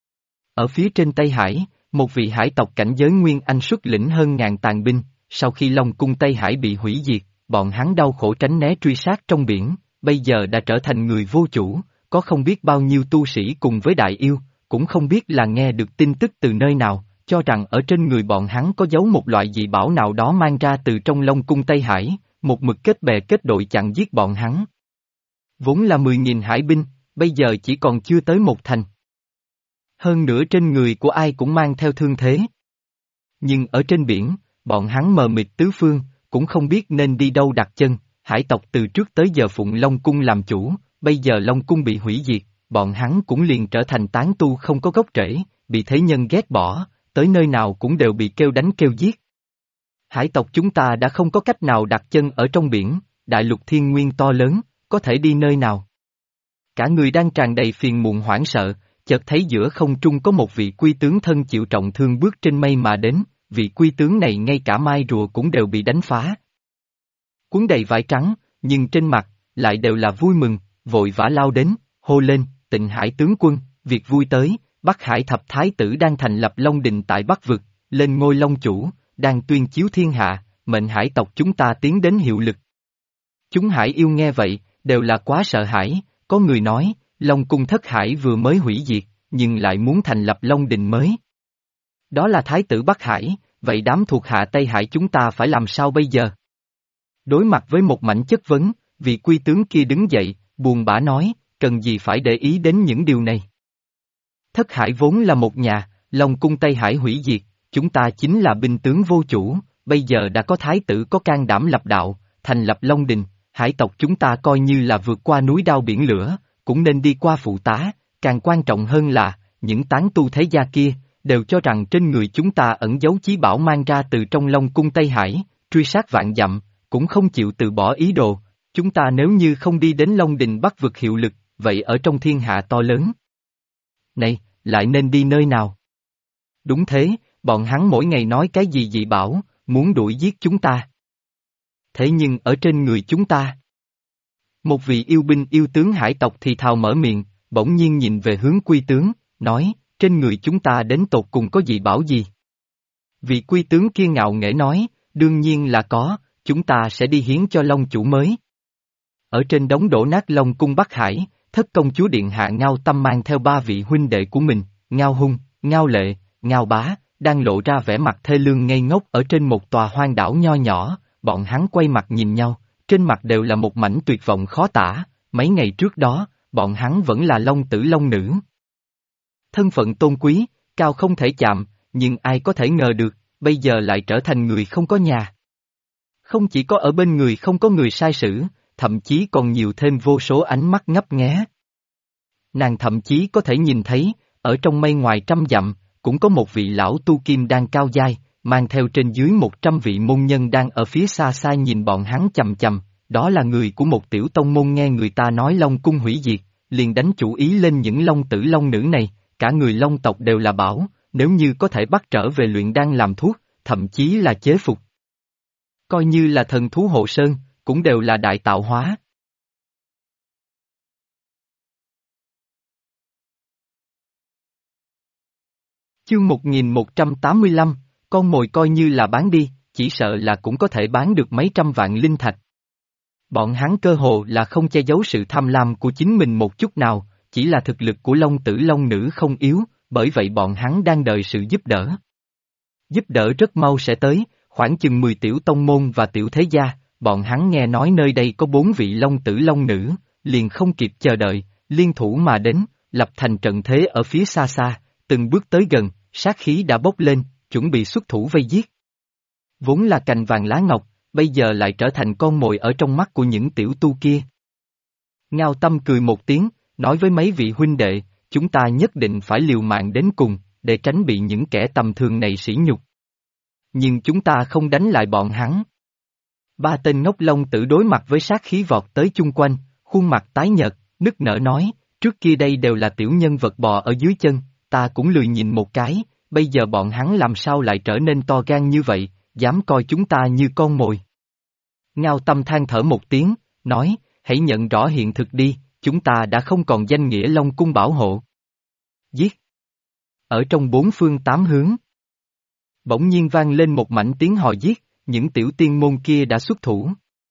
Ở phía trên Tây Hải, một vị hải tộc cảnh giới Nguyên Anh xuất lĩnh hơn ngàn tàn binh, sau khi Long cung Tây Hải bị hủy diệt, bọn hắn đau khổ tránh né truy sát trong biển, bây giờ đã trở thành người vô chủ, có không biết bao nhiêu tu sĩ cùng với đại yêu, cũng không biết là nghe được tin tức từ nơi nào, cho rằng ở trên người bọn hắn có giấu một loại dị bảo nào đó mang ra từ trong Long cung Tây Hải, một mực kết bè kết đội chặn giết bọn hắn. Vốn là 10.000 hải binh, bây giờ chỉ còn chưa tới 1 thành. Hơn nữa trên người của ai cũng mang theo thương thế. Nhưng ở trên biển, bọn hắn mờ mịt tứ phương, cũng không biết nên đi đâu đặt chân, hải tộc từ trước tới giờ phụng Long cung làm chủ, bây giờ Long cung bị hủy diệt, bọn hắn cũng liền trở thành tán tu không có gốc rễ, bị thế nhân ghét bỏ, tới nơi nào cũng đều bị kêu đánh kêu giết. Hải tộc chúng ta đã không có cách nào đặt chân ở trong biển, đại lục thiên nguyên to lớn, có thể đi nơi nào. Cả người đang tràn đầy phiền muộn hoảng sợ, chợt thấy giữa không trung có một vị quy tướng thân chịu trọng thương bước trên mây mà đến, vị quy tướng này ngay cả mai rùa cũng đều bị đánh phá. Cuốn đầy vải trắng, nhưng trên mặt, lại đều là vui mừng, vội vã lao đến, hô lên, Tịnh Hải tướng quân, việc vui tới, Bắc Hải thập thái tử đang thành lập Long Đình tại Bắc Vực, lên ngôi Long Chủ, đang tuyên chiếu thiên hạ, mệnh hải tộc chúng ta tiến đến hiệu lực. Chúng hải yêu nghe vậy, đều là quá sợ hãi, có người nói, Long cung thất hải vừa mới hủy diệt, nhưng lại muốn thành lập Long Đình mới. Đó là thái tử Bắc Hải, vậy đám thuộc hạ Tây Hải chúng ta phải làm sao bây giờ? Đối mặt với một mảnh chất vấn, vị quy tướng kia đứng dậy, buồn bã nói, cần gì phải để ý đến những điều này. Thất hải vốn là một nhà, Long cung Tây Hải hủy diệt, chúng ta chính là binh tướng vô chủ, bây giờ đã có thái tử có can đảm lập đạo, thành lập Long Đình, hải tộc chúng ta coi như là vượt qua núi đao biển lửa, cũng nên đi qua phụ tá, càng quan trọng hơn là, những tán tu thế gia kia, đều cho rằng trên người chúng ta ẩn giấu chí bảo mang ra từ trong Long cung Tây Hải, truy sát vạn dặm, cũng không chịu từ bỏ ý đồ, chúng ta nếu như không đi đến Long Đình Bắc vực hiệu lực, vậy ở trong thiên hạ to lớn này, lại nên đi nơi nào? Đúng thế, bọn hắn mỗi ngày nói cái gì dị bảo, muốn đuổi giết chúng ta. Thế nhưng ở trên người chúng ta, một vị yêu binh yêu tướng hải tộc thì thào mở miệng, bỗng nhiên nhìn về hướng quy tướng, nói, trên người chúng ta đến tột cùng có dị bảo gì? Vị quy tướng kia ngạo nghễ nói, đương nhiên là có, chúng ta sẽ đi hiến cho Long chủ mới. Ở trên đống đổ nát Long cung Bắc Hải, thất công chúa điện hạ Ngao Tâm mang theo 3 vị huynh đệ của mình, Ngao Hung, Ngao Lệ, Ngao Bá, đang lộ ra vẻ mặt thê lương ngây ngốc ở trên một tòa hoang đảo nho nhỏ, bọn hắn quay mặt nhìn nhau, trên mặt đều là một mảnh tuyệt vọng khó tả, mấy ngày trước đó, bọn hắn vẫn là long tử long nữ. Thân phận tôn quý, cao không thể chạm, nhưng ai có thể ngờ được, bây giờ lại trở thành người không có nhà. Không chỉ có ở bên người không có người sai sử, thậm chí còn nhiều thêm vô số ánh mắt ngấp nghé. Nàng thậm chí có thể nhìn thấy, ở trong mây ngoài trăm dặm, cũng có một vị lão tu kim đang cao dai, mang theo trên dưới 100 vị môn nhân đang ở phía xa xa nhìn bọn hắn chầm chầm, đó là người của một tiểu tông môn nghe người ta nói Long cung hủy diệt, liền đánh chủ ý lên những long tử long nữ này, cả người long tộc đều là bảo, nếu như có thể bắt trở về luyện đan làm thuốc, thậm chí là chế phục. Coi như là thần thú hộ sơn, cũng đều là đại tạo hóa. Chương 1185, con mồi coi như là bán đi, chỉ sợ là cũng có thể bán được mấy trăm vạn linh thạch. Bọn hắn cơ hồ là không che giấu sự tham lam của chính mình một chút nào, chỉ là thực lực của long tử long nữ không yếu, bởi vậy bọn hắn đang đợi sự giúp đỡ. Giúp đỡ rất mau sẽ tới, khoảng chừng 10 tiểu tông môn và tiểu thế gia, bọn hắn nghe nói nơi đây có 4 vị long tử long nữ, liền không kịp chờ đợi, liên thủ mà đến, lập thành trận thế ở phía xa xa, từng bước tới gần, sát khí đã bốc lên, chuẩn bị xuất thủ vây giết. Vốn là cành vàng lá ngọc, bây giờ lại trở thành con mồi ở trong mắt của những tiểu tu kia. Ngao Tâm cười một tiếng, nói với mấy vị huynh đệ, chúng ta nhất định phải liều mạng đến cùng, để tránh bị những kẻ tầm thường này sỉ nhục. Nhưng chúng ta không đánh lại bọn hắn. 3 tên ngốc long tử đối mặt với sát khí vọt tới chung quanh, khuôn mặt tái nhợt, nức nở nói, trước kia đây đều là tiểu nhân vật bò ở dưới chân, ta cũng lười nhìn một cái, bây giờ bọn hắn làm sao lại trở nên to gan như vậy, dám coi chúng ta như con mồi. Ngao Tâm than thở một tiếng, nói, hãy nhận rõ hiện thực đi, chúng ta đã không còn danh nghĩa Long cung bảo hộ. Giết! Ở trong 4 phương 8 hướng. Bỗng nhiên vang lên một mảnh tiếng hò giết, những tiểu tiên môn kia đã xuất thủ.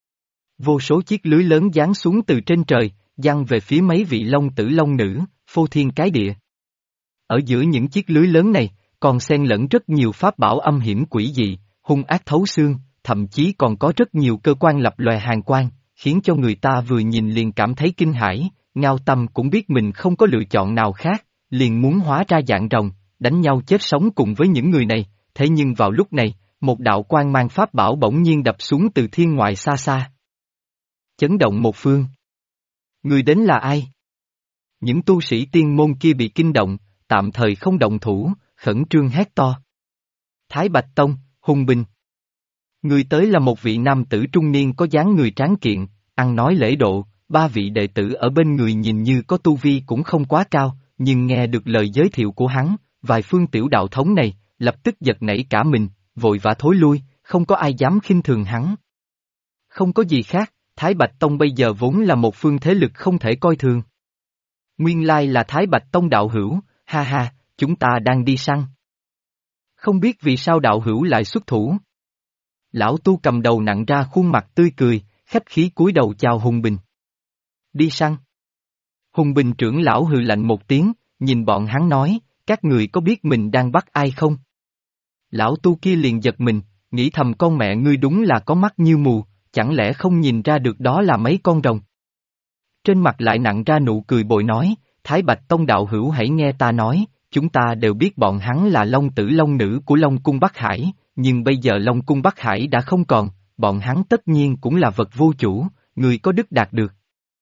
Vô số chiếc lưới lớn giáng xuống từ trên trời, giăng về phía mấy vị long tử long nữ, phô thiên cái địa. Ở giữa những chiếc lưới lớn này, còn xen lẫn rất nhiều pháp bảo âm hiểm quỷ dị, hung ác thấu xương, thậm chí còn có rất nhiều cơ quan lập lòe hàn quang, khiến cho người ta vừa nhìn liền cảm thấy kinh hãi. Ngao Tâm cũng biết mình không có lựa chọn nào khác, liền muốn hóa ra dạng rồng, đánh nhau chết sống cùng với những người này, thế nhưng vào lúc này, một đạo quang mang pháp bảo bỗng nhiên đập xuống từ thiên ngoại xa xa. Chấn động một phương. Người đến là ai? Những tu sĩ tiên môn kia bị kinh động, tạm thời không động thủ, khẩn trương hét to. Thái Bạch Tông, hùng binh. Người tới là một vị nam tử trung niên có dáng người tráng kiện, ăn nói lễ độ, ba vị đệ tử ở bên người nhìn như có tu vi cũng không quá cao, nhưng nghe được lời giới thiệu của hắn, vài phương tiểu đạo thống này, lập tức giật nảy cả mình, vội vã thối lui, không có ai dám khinh thường hắn. Không có gì khác, Thái Bạch Tông bây giờ vốn là một phương thế lực không thể coi thường. Nguyên lai là Thái Bạch Tông đạo hữu, ha ha, chúng ta đang đi săn. Không biết vì sao đạo hữu lại xuất thủ. Lão tu cầm đầu nặng ra khuôn mặt tươi cười, khách khí cúi đầu chào Hùng Bình. Đi săn. Hùng Bình trưởng lão hừ lạnh một tiếng, nhìn bọn hắn nói, các người có biết mình đang bắt ai không? Lão tu kia liền giật mình, nghĩ thầm con mẹ ngươi đúng là có mắt như mù, chẳng lẽ không nhìn ra được đó là mấy con rồng? Trên mặt lại nặng ra nụ cười bội nói, Thái Bạch Tông đạo hữu hãy nghe ta nói, chúng ta đều biết bọn hắn là Long tử Long nữ của Long Cung Bắc Hải, nhưng bây giờ Long Cung Bắc Hải đã không còn, bọn hắn tất nhiên cũng là vật vô chủ, người có đức đạt được.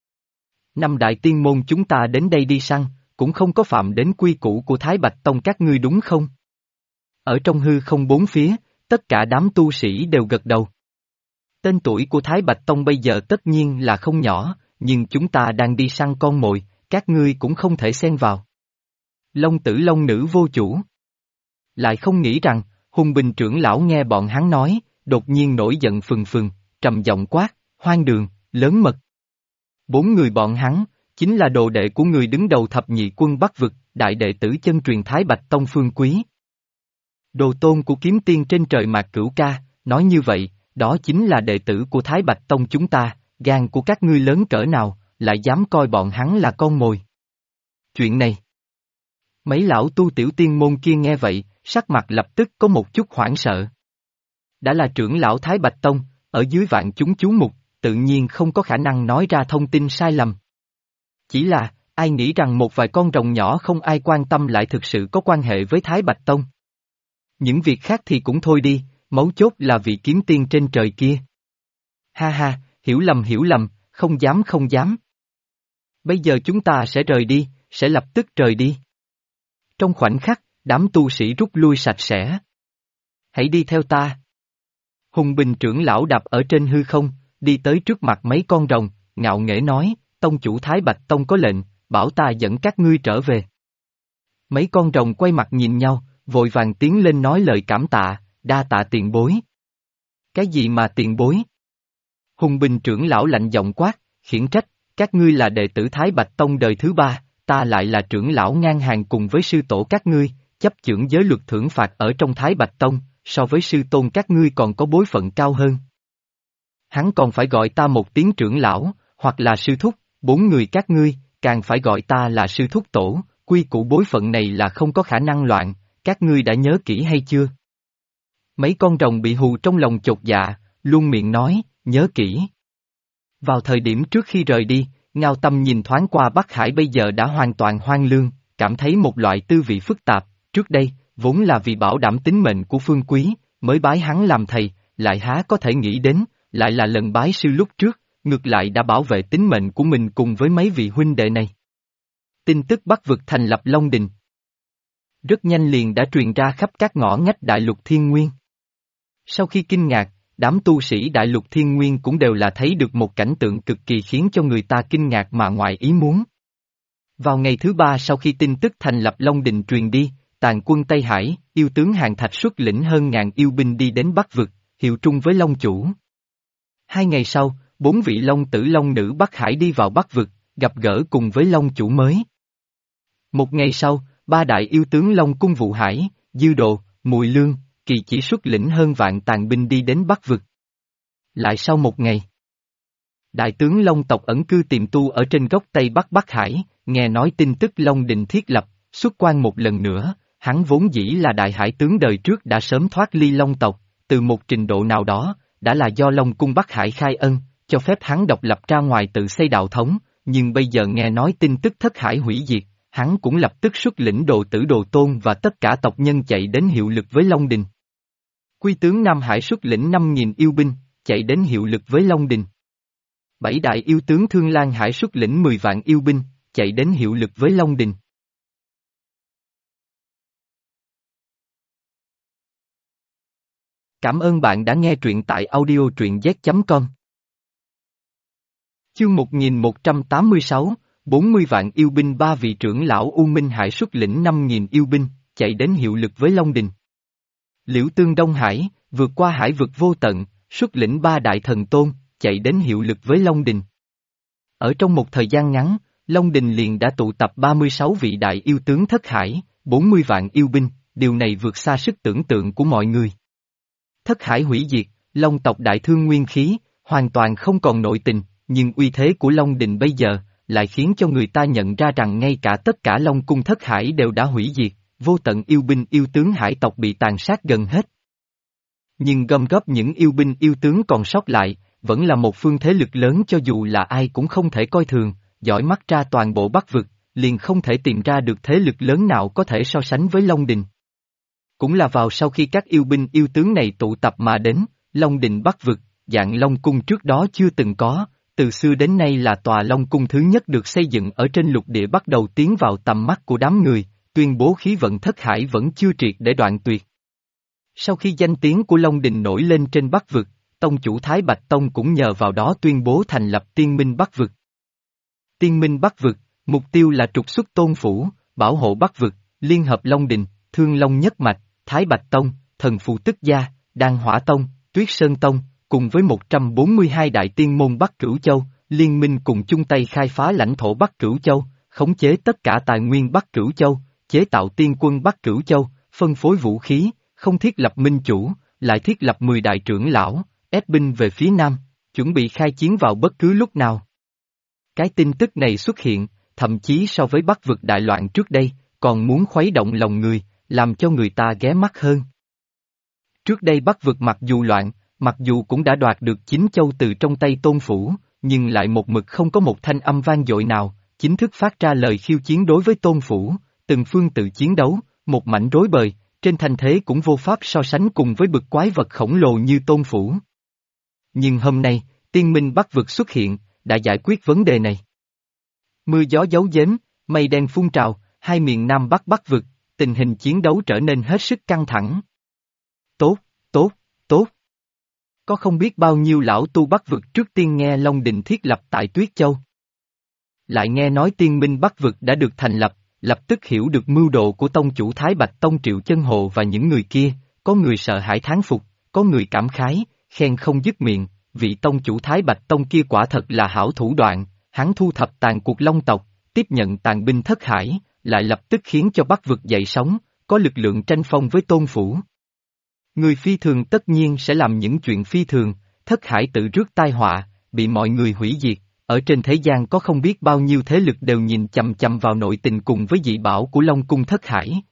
Năm đại tiên môn chúng ta đến đây đi săn, cũng không có phạm đến quy củ của Thái Bạch Tông các ngươi đúng không? Ở trong hư không bốn phía, tất cả đám tu sĩ đều gật đầu. Tên tuổi của Thái Bạch Tông bây giờ tất nhiên là không nhỏ, nhưng chúng ta đang đi săn con mồi, các ngươi cũng không thể xen vào. Long tử Long nữ vô chủ. Lại không nghĩ rằng, Hùng Bình trưởng lão nghe bọn hắn nói, đột nhiên nổi giận phừng phừng, trầm giọng quát, hoang đường, lớn mật. Bốn người bọn hắn, chính là đồ đệ của người đứng đầu thập nhị quân Bắc vực, đại đệ tử chân truyền Thái Bạch Tông Phương Quý. Đồ tôn của kiếm tiên trên trời Mạc Cửu Ca, nói như vậy, đó chính là đệ tử của Thái Bạch Tông chúng ta, gan của các ngươi lớn cỡ nào, lại dám coi bọn hắn là con mồi. Chuyện này. Mấy lão tu tiểu tiên môn kia nghe vậy, sắc mặt lập tức có một chút hoảng sợ. Đã là trưởng lão Thái Bạch Tông, ở dưới vạn chúng chú mục, tự nhiên không có khả năng nói ra thông tin sai lầm. Chỉ là, ai nghĩ rằng một vài con rồng nhỏ không ai quan tâm lại thực sự có quan hệ với Thái Bạch Tông. Những việc khác thì cũng thôi đi, mấu chốt là vị kiếm tiên trên trời kia. Ha ha, hiểu lầm, không dám. Bây giờ chúng ta sẽ rời đi, sẽ lập tức rời đi. Trong khoảnh khắc, đám tu sĩ rút lui sạch sẽ. Hãy đi theo ta. Hùng Bình trưởng lão đạp ở trên hư không, đi tới trước mặt mấy con rồng, ngạo nghễ nói, Tông chủ Thái Bạch Tông có lệnh, bảo ta dẫn các ngươi trở về. Mấy con rồng quay mặt nhìn nhau, vội vàng tiến lên nói lời cảm tạ, đa tạ tiền bối. Cái gì mà tiền bối? Hùng Bình trưởng lão lạnh giọng quát, khiển trách, các ngươi là đệ tử Thái Bạch Tông đời thứ ba, ta lại là trưởng lão ngang hàng cùng với sư tổ các ngươi, chấp chưởng giới luật thưởng phạt ở trong Thái Bạch Tông, so với sư tôn các ngươi còn có bối phận cao hơn. Hắn còn phải gọi ta một tiếng trưởng lão, hoặc là sư thúc, bốn người các ngươi, càng phải gọi ta là sư thúc tổ, quy củ bối phận này là không có khả năng loạn, các ngươi đã nhớ kỹ hay chưa? Mấy con rồng bị hù trong lòng chột dạ, luôn miệng nói, nhớ kỹ. Vào thời điểm trước khi rời đi, Ngao Tâm nhìn thoáng qua Bắc Hải bây giờ đã hoàn toàn hoang lương, cảm thấy một loại tư vị phức tạp, trước đây, vốn là vì bảo đảm tính mệnh của Phương Quý, mới bái hắn làm thầy, lại há có thể nghĩ đến, lại là lần bái sư lúc trước, ngược lại đã bảo vệ tính mệnh của mình cùng với mấy vị huynh đệ này. Tin tức Bắc vực thành lập Long Đình rất nhanh liền đã truyền ra khắp các ngõ ngách Đại Lục Thiên Nguyên. Sau khi kinh ngạc, đám tu sĩ Đại Lục Thiên Nguyên cũng đều là thấy được một cảnh tượng cực kỳ khiến cho người ta kinh ngạc mà ngoài ý muốn. Vào ngày thứ ba sau khi tin tức thành lập Long Đình truyền đi, tàn quân Tây Hải, yêu tướng Hàn Thạch xuất lĩnh hơn ngàn yêu binh đi đến Bắc vực, hiệu trung với Long Chủ. 2 ngày sau, 4 vị Long tử Long nữ Bắc Hải đi vào Bắc vực, gặp gỡ cùng với Long Chủ mới. 1 ngày sau, 3 đại yêu tướng Long Cung Vụ Hải, Dư Đồ, Mùi Lương, Kỳ Chỉ xuất lĩnh hơn vạn tàn binh đi đến Bắc vực. Lại sau 1 ngày, đại tướng Long tộc ẩn cư tiềm tu ở trên góc Tây Bắc Bắc Hải, nghe nói tin tức Long Đình thiết lập, xuất quan một lần nữa, hắn vốn dĩ là đại hải tướng đời trước đã sớm thoát ly Long tộc, từ một trình độ nào đó, đã là do Long cung Bắc Hải khai ân, cho phép hắn độc lập ra ngoài tự xây đạo thống, nhưng bây giờ nghe nói tin tức thất hải hủy diệt, hắn cũng lập tức xuất lĩnh Đồ Tử Đồ Tôn và tất cả tộc nhân chạy đến hiệu lực với Long Đình. Quy tướng Nam Hải xuất lĩnh 5.000 yêu binh, chạy đến hiệu lực với Long Đình. 7 đại yêu tướng Thương Lan Hải xuất lĩnh 10 vạn yêu binh, chạy đến hiệu lực với Long Đình. Cảm ơn bạn đã nghe truyện tại audio truyện z.com. Chương 1186, 40 vạn yêu binh, ba vị trưởng lão U Minh Hải xuất lĩnh 5.000 yêu binh, chạy đến hiệu lực với Long Đình. Liễu Tương Đông Hải, vượt qua hải vực vô tận, xuất lĩnh ba đại thần tôn, chạy đến hiệu lực với Long Đình. Ở trong một thời gian ngắn, Long Đình liền đã tụ tập 36 vị đại yêu tướng thất hải, 40 vạn yêu binh, điều này vượt xa sức tưởng tượng của mọi người. Thất hải hủy diệt, Long tộc đại thương nguyên khí, hoàn toàn không còn nội tình, nhưng uy thế của Long Đình bây giờ, lại khiến cho người ta nhận ra rằng ngay cả tất cả Long cung thất hải đều đã hủy diệt, vô tận yêu binh yêu tướng hải tộc bị tàn sát gần hết. Nhưng gom góp những yêu binh yêu tướng còn sót lại, vẫn là một phương thế lực lớn, cho dù là ai cũng không thể coi thường, dõi mắt ra toàn bộ Bắc vực, liền không thể tìm ra được thế lực lớn nào có thể so sánh với Long Đình. Cũng là vào sau khi các yêu binh yêu tướng này tụ tập mà đến, Long Đình Bắc vực, dạng Long cung trước đó chưa từng có, từ xưa đến nay là tòa Long cung thứ nhất được xây dựng ở trên lục địa bắt đầu tiến vào tầm mắt của đám người, tuyên bố khí vận thất hải vẫn chưa triệt để đoạn tuyệt. Sau khi danh tiếng của Long Đình nổi lên trên Bắc vực, tông chủ Thái Bạch Tông cũng nhờ vào đó tuyên bố thành lập Tiên Minh Bắc vực. Tiên Minh Bắc vực, mục tiêu là trục xuất Tôn Phủ, bảo hộ Bắc vực, liên hợp Long Đình, Thương Long Nhất Mạch, Thái Bạch Tông, Thần Phù Tức Gia, Đan Hỏa Tông, Tuyết Sơn Tông, cùng với 142 đại tiên môn Bắc Cửu Châu, liên minh cùng chung tay khai phá lãnh thổ Bắc Cửu Châu, khống chế tất cả tài nguyên Bắc Cửu Châu, chế tạo tiên quân Bắc Cửu Châu, phân phối vũ khí, không thiết lập minh chủ, lại thiết lập 10 đại trưởng lão, ép binh về phía Nam, chuẩn bị khai chiến vào bất cứ lúc nào. Cái tin tức này xuất hiện, thậm chí so với Bắc vực đại loạn trước đây, còn muốn khuấy động lòng người, làm cho người ta ghé mắt hơn. Trước đây Bắc vực mặc dù loạn, mặc dù cũng đã đoạt được 9 châu từ trong tay Tôn Phủ, nhưng lại một mực không có một thanh âm vang dội nào, chính thức phát ra lời khiêu chiến đối với Tôn Phủ, từng phương tự chiến đấu, một mảnh rối bời, trên thành thế cũng vô pháp so sánh cùng với bực quái vật khổng lồ như Tôn Phủ. Nhưng hôm nay, Tiên Minh Bắc vực xuất hiện, đã giải quyết vấn đề này. Mưa gió giấu giếm, mây đen phun trào, hai miền Nam Bắc Bắc vực, tình hình chiến đấu trở nên hết sức căng thẳng. Tốt, tốt, tốt. Có không biết bao nhiêu lão tu Bắc vực trước tiên nghe Long Đình thiết lập tại Tuyết Châu. Lại nghe nói Tiên Minh Bắc vực đã được thành lập, lập tức hiểu được mưu đồ của tông chủ Thái Bạch Tông Triệu Chân Hồ và những người kia, có người sợ hãi thán phục, có người cảm khái, khen không dứt miệng, vị tông chủ Thái Bạch Tông kia quả thật là hảo thủ đoạn, hắn thu thập tàn cuộc Long tộc, tiếp nhận tàn binh thất hải, lại lập tức khiến cho Bắc vực dậy sóng, có lực lượng tranh phong với Tôn Phủ. Người phi thường tất nhiên sẽ làm những chuyện phi thường, thất hải tự rước tai họa, bị mọi người hủy diệt, ở trên thế gian có không biết bao nhiêu thế lực đều nhìn chằm chằm vào nội tình cùng với dị bảo của Long cung thất hải.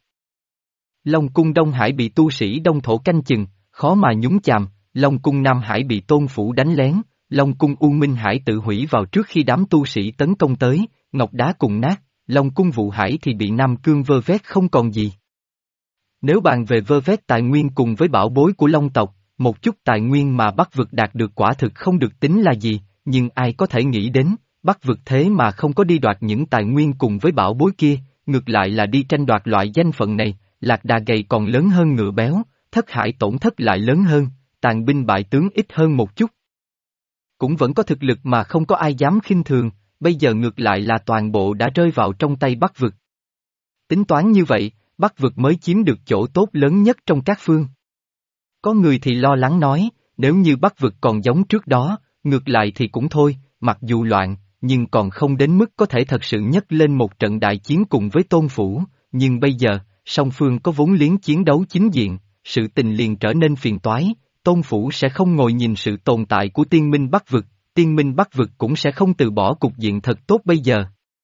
Long cung Đông Hải bị tu sĩ Đông Thổ canh chừng, khó mà nhúng chàm, Long cung Nam Hải bị Tôn Phủ đánh lén, Long cung U Minh Hải tự hủy vào trước khi đám tu sĩ tấn công tới, ngọc đá cùng nát, Long cung Vụ Hải thì bị Nam Cương vơ vét không còn gì. Nếu bàn về vơ vét tài nguyên cùng với bảo bối của Long tộc, một chút tài nguyên mà Bắc vực đạt được quả thực không được tính là gì, nhưng ai có thể nghĩ đến, Bắc vực thế mà không có đi đoạt những tài nguyên cùng với bảo bối kia, ngược lại là đi tranh đoạt loại danh phận này, lạc đà gầy còn lớn hơn ngựa béo, thất hải tổn thất lại lớn hơn, tàn binh bại tướng ít hơn một chút. Cũng vẫn có thực lực mà không có ai dám khinh thường, bây giờ ngược lại là toàn bộ đã rơi vào trong tay Bắc vực. Tính toán như vậy, Bắc vực mới chiếm được chỗ tốt lớn nhất trong các phương. Có người thì lo lắng nói, nếu như Bắc vực còn giống trước đó, ngược lại thì cũng thôi, mặc dù loạn, nhưng còn không đến mức có thể thật sự nhấc lên một trận đại chiến cùng với Tôn Phủ, nhưng bây giờ, song phương có vốn liếng chiến đấu chính diện, sự tình liền trở nên phiền toái, Tôn Phủ sẽ không ngồi nhìn sự tồn tại của Tiên Minh Bắc vực, Tiên Minh Bắc vực cũng sẽ không từ bỏ cục diện thật tốt bây giờ.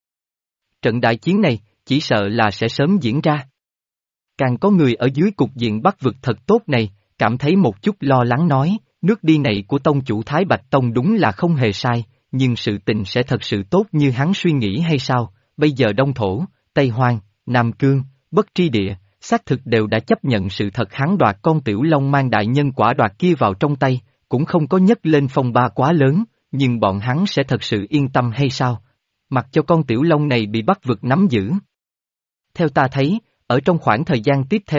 Trận đại chiến này, chỉ sợ là sẽ sớm diễn ra. Càng có người ở dưới cục diện Bắc vực thật tốt này, cảm thấy một chút lo lắng nói, nước đi này của tông chủ Thái Bạch Tông đúng là không hề sai, nhưng sự tình sẽ thật sự tốt như hắn suy nghĩ hay sao, bây giờ Đông Thổ, Tây Hoang, Nam Cương, Bất Tri Địa, xác thực đều đã chấp nhận sự thật hắn đoạt con Tiểu Long mang đại nhân quả đoạt kia vào trong tay, cũng không có nhấc lên phong ba quá lớn, nhưng bọn hắn sẽ thật sự yên tâm hay sao? Mặc cho con Tiểu Long này bị Bắc vực nắm giữ. Theo ta thấy, ở trong khoảng thời gian tiếp theo,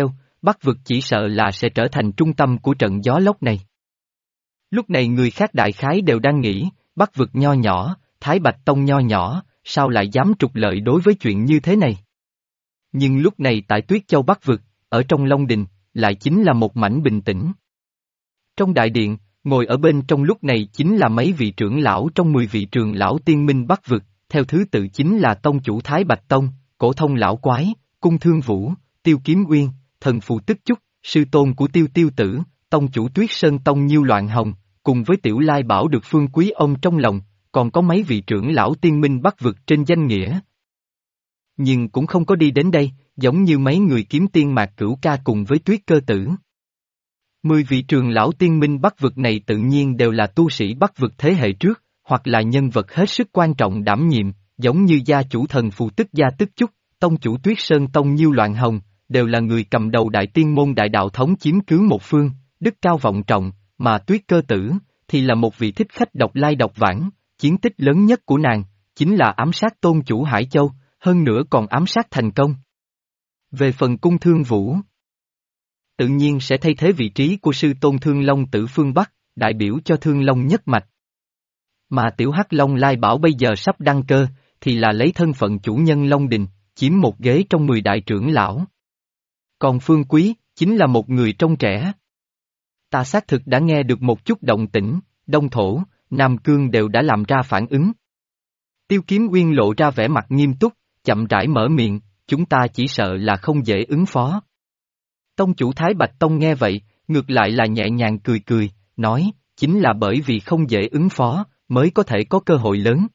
Bắc vực chỉ sợ là sẽ trở thành trung tâm của trận gió lốc này. Lúc này người khác đại khái đều đang nghĩ, Bắc vực nho nhỏ, Thái Bạch Tông nho nhỏ, sao lại dám trục lợi đối với chuyện như thế này? Nhưng lúc này tại Tuyết Châu Bắc vực, ở trong Long Đình, lại chính là một mảnh bình tĩnh. Trong đại điện, ngồi ở bên trong lúc này chính là mấy vị trưởng lão trong 10 vị trường lão tiên minh Bắc vực, theo thứ tự chính là tông chủ Thái Bạch Tông, Cổ Thông Lão Quái, Cung Thương Vũ, Tiêu Kiếm Uyên, Thần Phù Tức Chúc, sư tôn của Tiêu Tiêu Tử, tông chủ Tuyết Sơn Tông Nhiêu Loạn Hồng, cùng với Tiểu Lai Bảo được Phương Quý ông trong lòng, còn có mấy vị trưởng lão tiên minh Bắc vực trên danh nghĩa. Nhưng cũng không có đi đến đây, giống như mấy người kiếm tiên Mạc Cửu Ca cùng với Tuyết Cơ Tử. 10 vị trường lão tiên minh Bắc vực này tự nhiên đều là tu sĩ Bắc vực thế hệ trước, hoặc là nhân vật hết sức quan trọng đảm nhiệm, giống như gia chủ Thần Phù Tức Gia Tức Chúc, tông chủ Tuyết Sơn Tông Nhiêu Loạn Hồng, đều là người cầm đầu đại tiên môn đại đạo thống chiếm cứ một phương, đức cao vọng trọng, mà Tuyết Cơ Tử, thì là một vị thích khách độc lai độc vãng, chiến tích lớn nhất của nàng, chính là ám sát tôn chủ Hải Châu, hơn nữa còn ám sát thành công. Về phần Cung Thương Vũ, tự nhiên sẽ thay thế vị trí của sư tôn Thương Long Tử phương Bắc, đại biểu cho Thương Long nhất mạch. Mà Tiểu Hắc Long Lai Bảo bây giờ sắp đăng cơ, thì là lấy thân phận chủ nhân Long Đình, chiếm một ghế trong 10 đại trưởng lão. Còn Phương Quý, chính là một người trong trẻ. Ta xác thực đã nghe được một chút động tĩnh, Đông Thổ, Nam Cương đều đã làm ra phản ứng. Tiêu Kiếm Uyên lộ ra vẻ mặt nghiêm túc, chậm rãi mở miệng, chúng ta chỉ sợ là không dễ ứng phó. Tông chủ Thái Bạch Tông nghe vậy, ngược lại là nhẹ nhàng cười cười, nói, chính là bởi vì không dễ ứng phó, mới có thể có cơ hội lớn.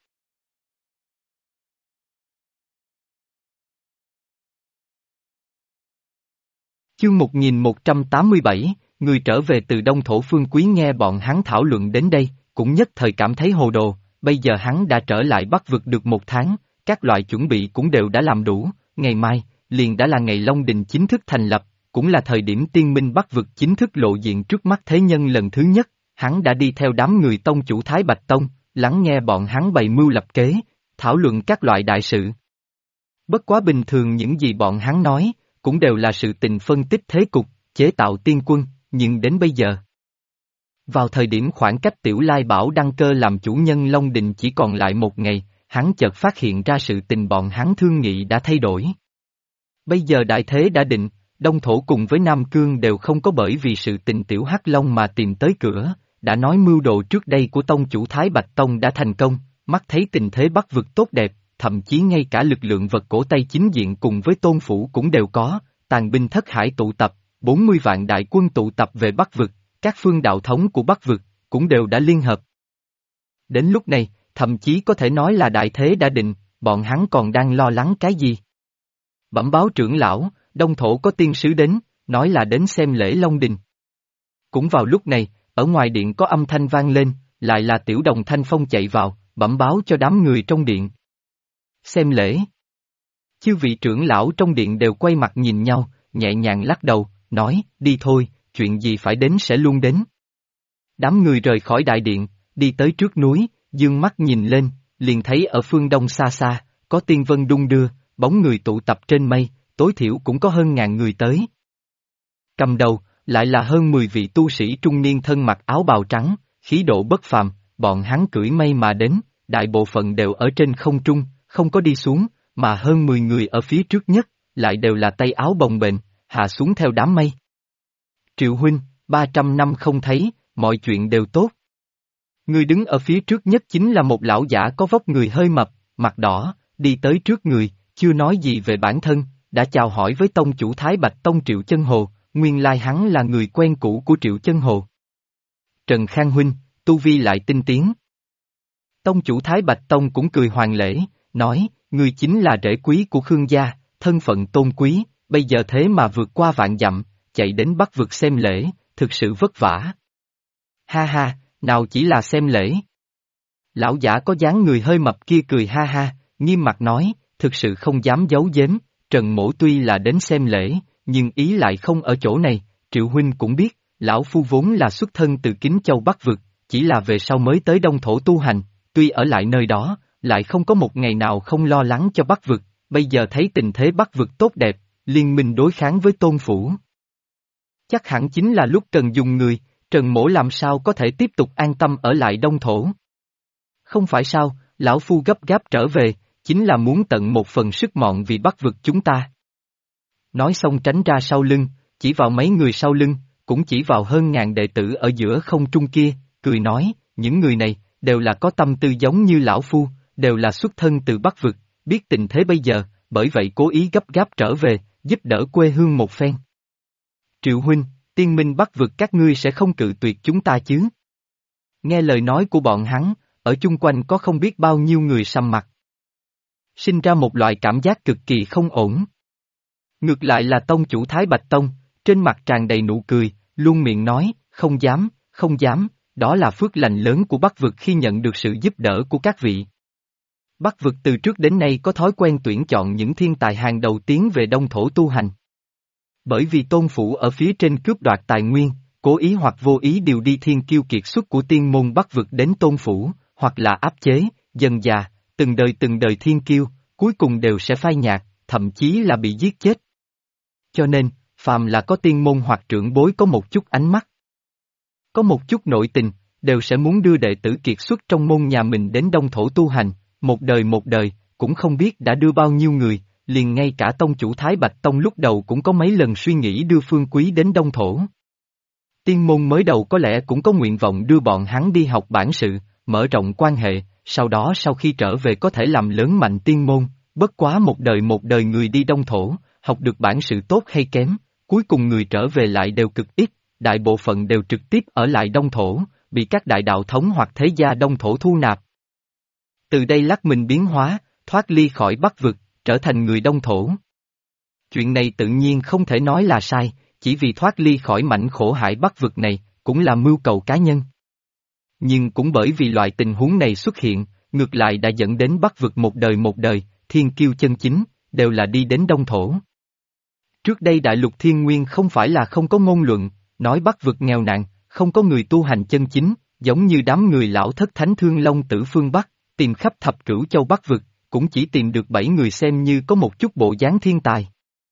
Chương 1187, người trở về từ Đông Thổ. Phương Quý nghe bọn hắn thảo luận đến đây, cũng nhất thời cảm thấy hồ đồ, bây giờ hắn đã trở lại Bắc vực được 1 tháng, các loại chuẩn bị cũng đều đã làm đủ, ngày mai, liền đã là ngày Long Đình chính thức thành lập, cũng là thời điểm tiên minh Bắc vực chính thức lộ diện trước mắt thế nhân lần thứ nhất, hắn đã đi theo đám người tông chủ Thái Bạch Tông, lắng nghe bọn hắn bày mưu lập kế, thảo luận các loại đại sự. Bất quá bình thường những gì bọn hắn nói, cũng đều là sự tình phân tích thế cục, chế tạo tiên quân, nhưng đến bây giờ. Vào thời điểm khoảng cách Tiểu Lai Bảo đăng cơ làm chủ nhân Long Đình chỉ còn lại 1 ngày, hắn chợt phát hiện ra sự tình bọn hắn thương nghị đã thay đổi. Bây giờ đại thế đã định, Đông Thổ cùng với Nam Cương đều không có bởi vì sự tình Tiểu Hắc Long mà tìm tới cửa, đã nói mưu đồ trước đây của tông chủ Thái Bạch Tông đã thành công, mắt thấy tình thế Bắc vực tốt đẹp, thậm chí ngay cả lực lượng vật cổ Tây chính diện cùng với tôn phủ cũng đều có, tàn binh thất hải tụ tập, 40 vạn đại quân tụ tập về Bắc vực, các phương đạo thống của Bắc vực, cũng đều đã liên hợp. Đến lúc này, thậm chí có thể nói là đại thế đã định, bọn hắn còn đang lo lắng cái gì? Bẩm báo trưởng lão, Đông Thổ có tiên sứ đến, nói là đến xem lễ Long Đình. Cũng vào lúc này, ở ngoài điện có âm thanh vang lên, lại là Tiểu Đồng Thanh Phong chạy vào, bẩm báo cho đám người trong điện. Xem lễ. Chư vị trưởng lão trong điện đều quay mặt nhìn nhau, nhẹ nhàng lắc đầu, nói, đi thôi, chuyện gì phải đến sẽ luôn đến. Đám người rời khỏi đại điện, đi tới trước núi, dương mắt nhìn lên, liền thấy ở phương đông xa xa, có tiên vân đung đưa, bóng người tụ tập trên mây, tối thiểu cũng có hơn 1000 người tới. Cầm đầu, lại là hơn 10 vị tu sĩ trung niên thân mặc áo bào trắng, khí độ bất phàm, bọn hắn cưỡi mây mà đến, đại bộ phận đều ở trên không trung, không có đi xuống, mà hơn 10 người ở phía trước nhất, lại đều là tay áo bồng bềnh, hạ xuống theo đám mây. Triệu huynh, 300 năm không thấy, mọi chuyện đều tốt. Người đứng ở phía trước nhất chính là một lão giả có vóc người hơi mập, mặt đỏ, đi tới trước người, chưa nói gì về bản thân, đã chào hỏi với tông chủ Thái Bạch Tông Triệu Chân Hồ, nguyên lai hắn là người quen cũ của Triệu Chân Hồ. Trần Khang huynh, tu vi lại tinh tiến. Tông chủ Thái Bạch Tông cũng cười hoàng lễ, nói, người chính là rể quý của Khương gia, thân phận tôn quý, bây giờ thế mà vượt qua vạn dặm, chạy đến Bắc vực xem lễ, thực sự vất vả. Ha ha, nào chỉ là xem lễ. Lão giả có dáng người hơi mập kia cười ha ha, nghiêm mặt nói, thực sự không dám giấu giếm, Trần Mỗ tuy là đến xem lễ, nhưng ý lại không ở chỗ này, Triệu huynh cũng biết, lão phu vốn là xuất thân từ Kính Châu Bắc vực, chỉ là về sau mới tới Đông Thổ tu hành, tuy ở lại nơi đó, lại không có một ngày nào không lo lắng cho Bắc vực, bây giờ thấy tình thế Bắc vực tốt đẹp, liên minh đối kháng với Tôn Phủ. Chắc hẳn chính là lúc cần dùng người, Trần Mỗ làm sao có thể tiếp tục an tâm ở lại Đông Thổ. Không phải sao, lão phu gấp gáp trở về, chính là muốn tận một phần sức mọn vì Bắc vực chúng ta. Nói xong tránh ra sau lưng, chỉ vào mấy người sau lưng, cũng chỉ vào hơn ngàn đệ tử ở giữa không trung kia, cười nói, những người này, đều là có tâm tư giống như lão phu, đều là xuất thân từ Bắc vực, biết tình thế bây giờ, bởi vậy cố ý gấp gáp trở về, giúp đỡ quê hương một phen. Triệu huynh, tiên minh Bắc vực các ngươi sẽ không cự tuyệt chúng ta chứ? Nghe lời nói của bọn hắn, ở chung quanh có không biết bao nhiêu người sầm mặt. Sinh ra một loại cảm giác cực kỳ không ổn. Ngược lại là tông chủ Thái Bạch Tông, trên mặt tràn đầy nụ cười, luôn miệng nói, không dám, không dám, đó là phước lành lớn của Bắc vực khi nhận được sự giúp đỡ của các vị. Bắc vực từ trước đến nay có thói quen tuyển chọn những thiên tài hàng đầu tiến về Đông Thổ tu hành. Bởi vì tôn phủ ở phía trên cướp đoạt tài nguyên, cố ý hoặc vô ý điều đi thiên kiêu kiệt xuất của tiên môn Bắc vực đến tôn phủ, hoặc là áp chế, dần già, từng đời thiên kiêu, cuối cùng đều sẽ phai nhạt, thậm chí là bị giết chết. Cho nên, phàm là có tiên môn hoặc trưởng bối có một chút ánh mắt, có một chút nội tình, đều sẽ muốn đưa đệ tử kiệt xuất trong môn nhà mình đến Đông Thổ tu hành, một đời, cũng không biết đã đưa bao nhiêu người, liền ngay cả tông chủ Thái Bạch Tông lúc đầu cũng có mấy lần suy nghĩ đưa Phương Quý đến Đông Thổ. Tiên môn mới đầu có lẽ cũng có nguyện vọng đưa bọn hắn đi học bản sự, mở rộng quan hệ, sau đó sau khi trở về có thể làm lớn mạnh tiên môn, bất quá một đời người đi Đông Thổ, học được bản sự tốt hay kém, cuối cùng người trở về lại đều cực ít, đại bộ phận đều trực tiếp ở lại Đông Thổ, bị các đại đạo thống hoặc thế gia Đông Thổ thu nạp. Từ đây lắc mình biến hóa, thoát ly khỏi Bắc vực, trở thành người Đông Thổ. Chuyện này tự nhiên không thể nói là sai, chỉ vì thoát ly khỏi mảnh khổ hải Bắc vực này, cũng là mưu cầu cá nhân. Nhưng cũng bởi vì loại tình huống này xuất hiện, ngược lại đã dẫn đến Bắc vực một đời, thiên kiêu chân chính, đều là đi đến Đông Thổ. Trước đây Đại Lục Thiên Nguyên không phải là không có ngôn luận, nói Bắc vực nghèo nàn, không có người tu hành chân chính, giống như đám người lão thất thánh Thương Long Tử phương Bắc, tìm khắp thập cửu châu Bắc vực, cũng chỉ tìm được 7 người xem như có một chút bộ dáng thiên tài.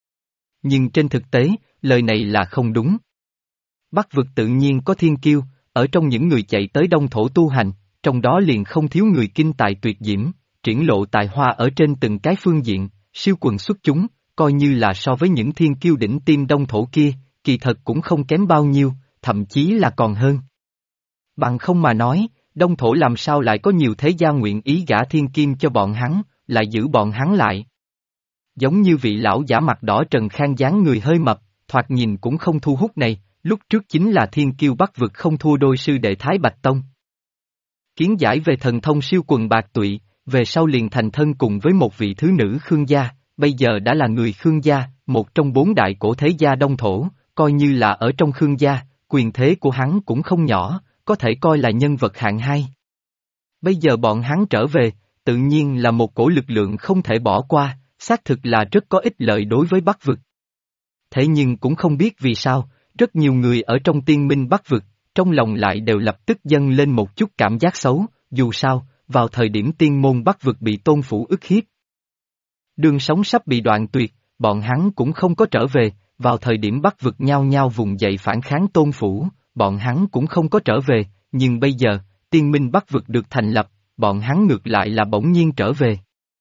Nhưng trên thực tế, lời này là không đúng. Bắc vực tự nhiên có thiên kiêu, ở trong những người chạy tới Đông Thổ tu hành, trong đó liền không thiếu người kinh tài tuyệt diễm, triển lộ tài hoa ở trên từng cái phương diện, siêu quần xuất chúng, coi như là so với những thiên kiêu đỉnh tiêm Đông Thổ kia, kỳ thật cũng không kém bao nhiêu, thậm chí là còn hơn. Bằng không mà nói, Đông Thổ làm sao lại có nhiều thế gia nguyện ý gả thiên kim cho bọn hắn, lại giữ bọn hắn lại. Giống như vị lão giả mặt đỏ Trần Khang dáng người hơi mập, thoạt nhìn cũng không thu hút này, lúc trước chính là thiên kiêu Bắc vực không thua đôi sư đệ Thái Bạch Tông. Kiến giải về thần thông siêu quần bạc tụy, về sau liền thành thân cùng với một vị thứ nữ Khương gia, bây giờ đã là người Khương gia, một trong 4 đại cổ thế gia Đông Thổ, coi như là ở trong Khương gia, quyền thế của hắn cũng không nhỏ, có thể coi là nhân vật hạng 2. Bây giờ bọn hắn trở về, tự nhiên là một cổ lực lượng không thể bỏ qua, xác thực là rất có ích lợi đối với Bắc vực. Thế nhưng cũng không biết vì sao, rất nhiều người ở trong tiên minh Bắc vực, trong lòng lại đều lập tức dâng lên một chút cảm giác xấu, dù sao, vào thời điểm tiên môn Bắc vực bị tôn phủ ức hiếp. Đường sống sắp bị đoạn tuyệt, bọn hắn cũng không có trở về, vào thời điểm Bắc vực nhao nhao vùng dậy phản kháng tôn phủ, bọn hắn cũng không có trở về, nhưng bây giờ, tiên minh Bắc vực được thành lập, bọn hắn ngược lại là bỗng nhiên trở về.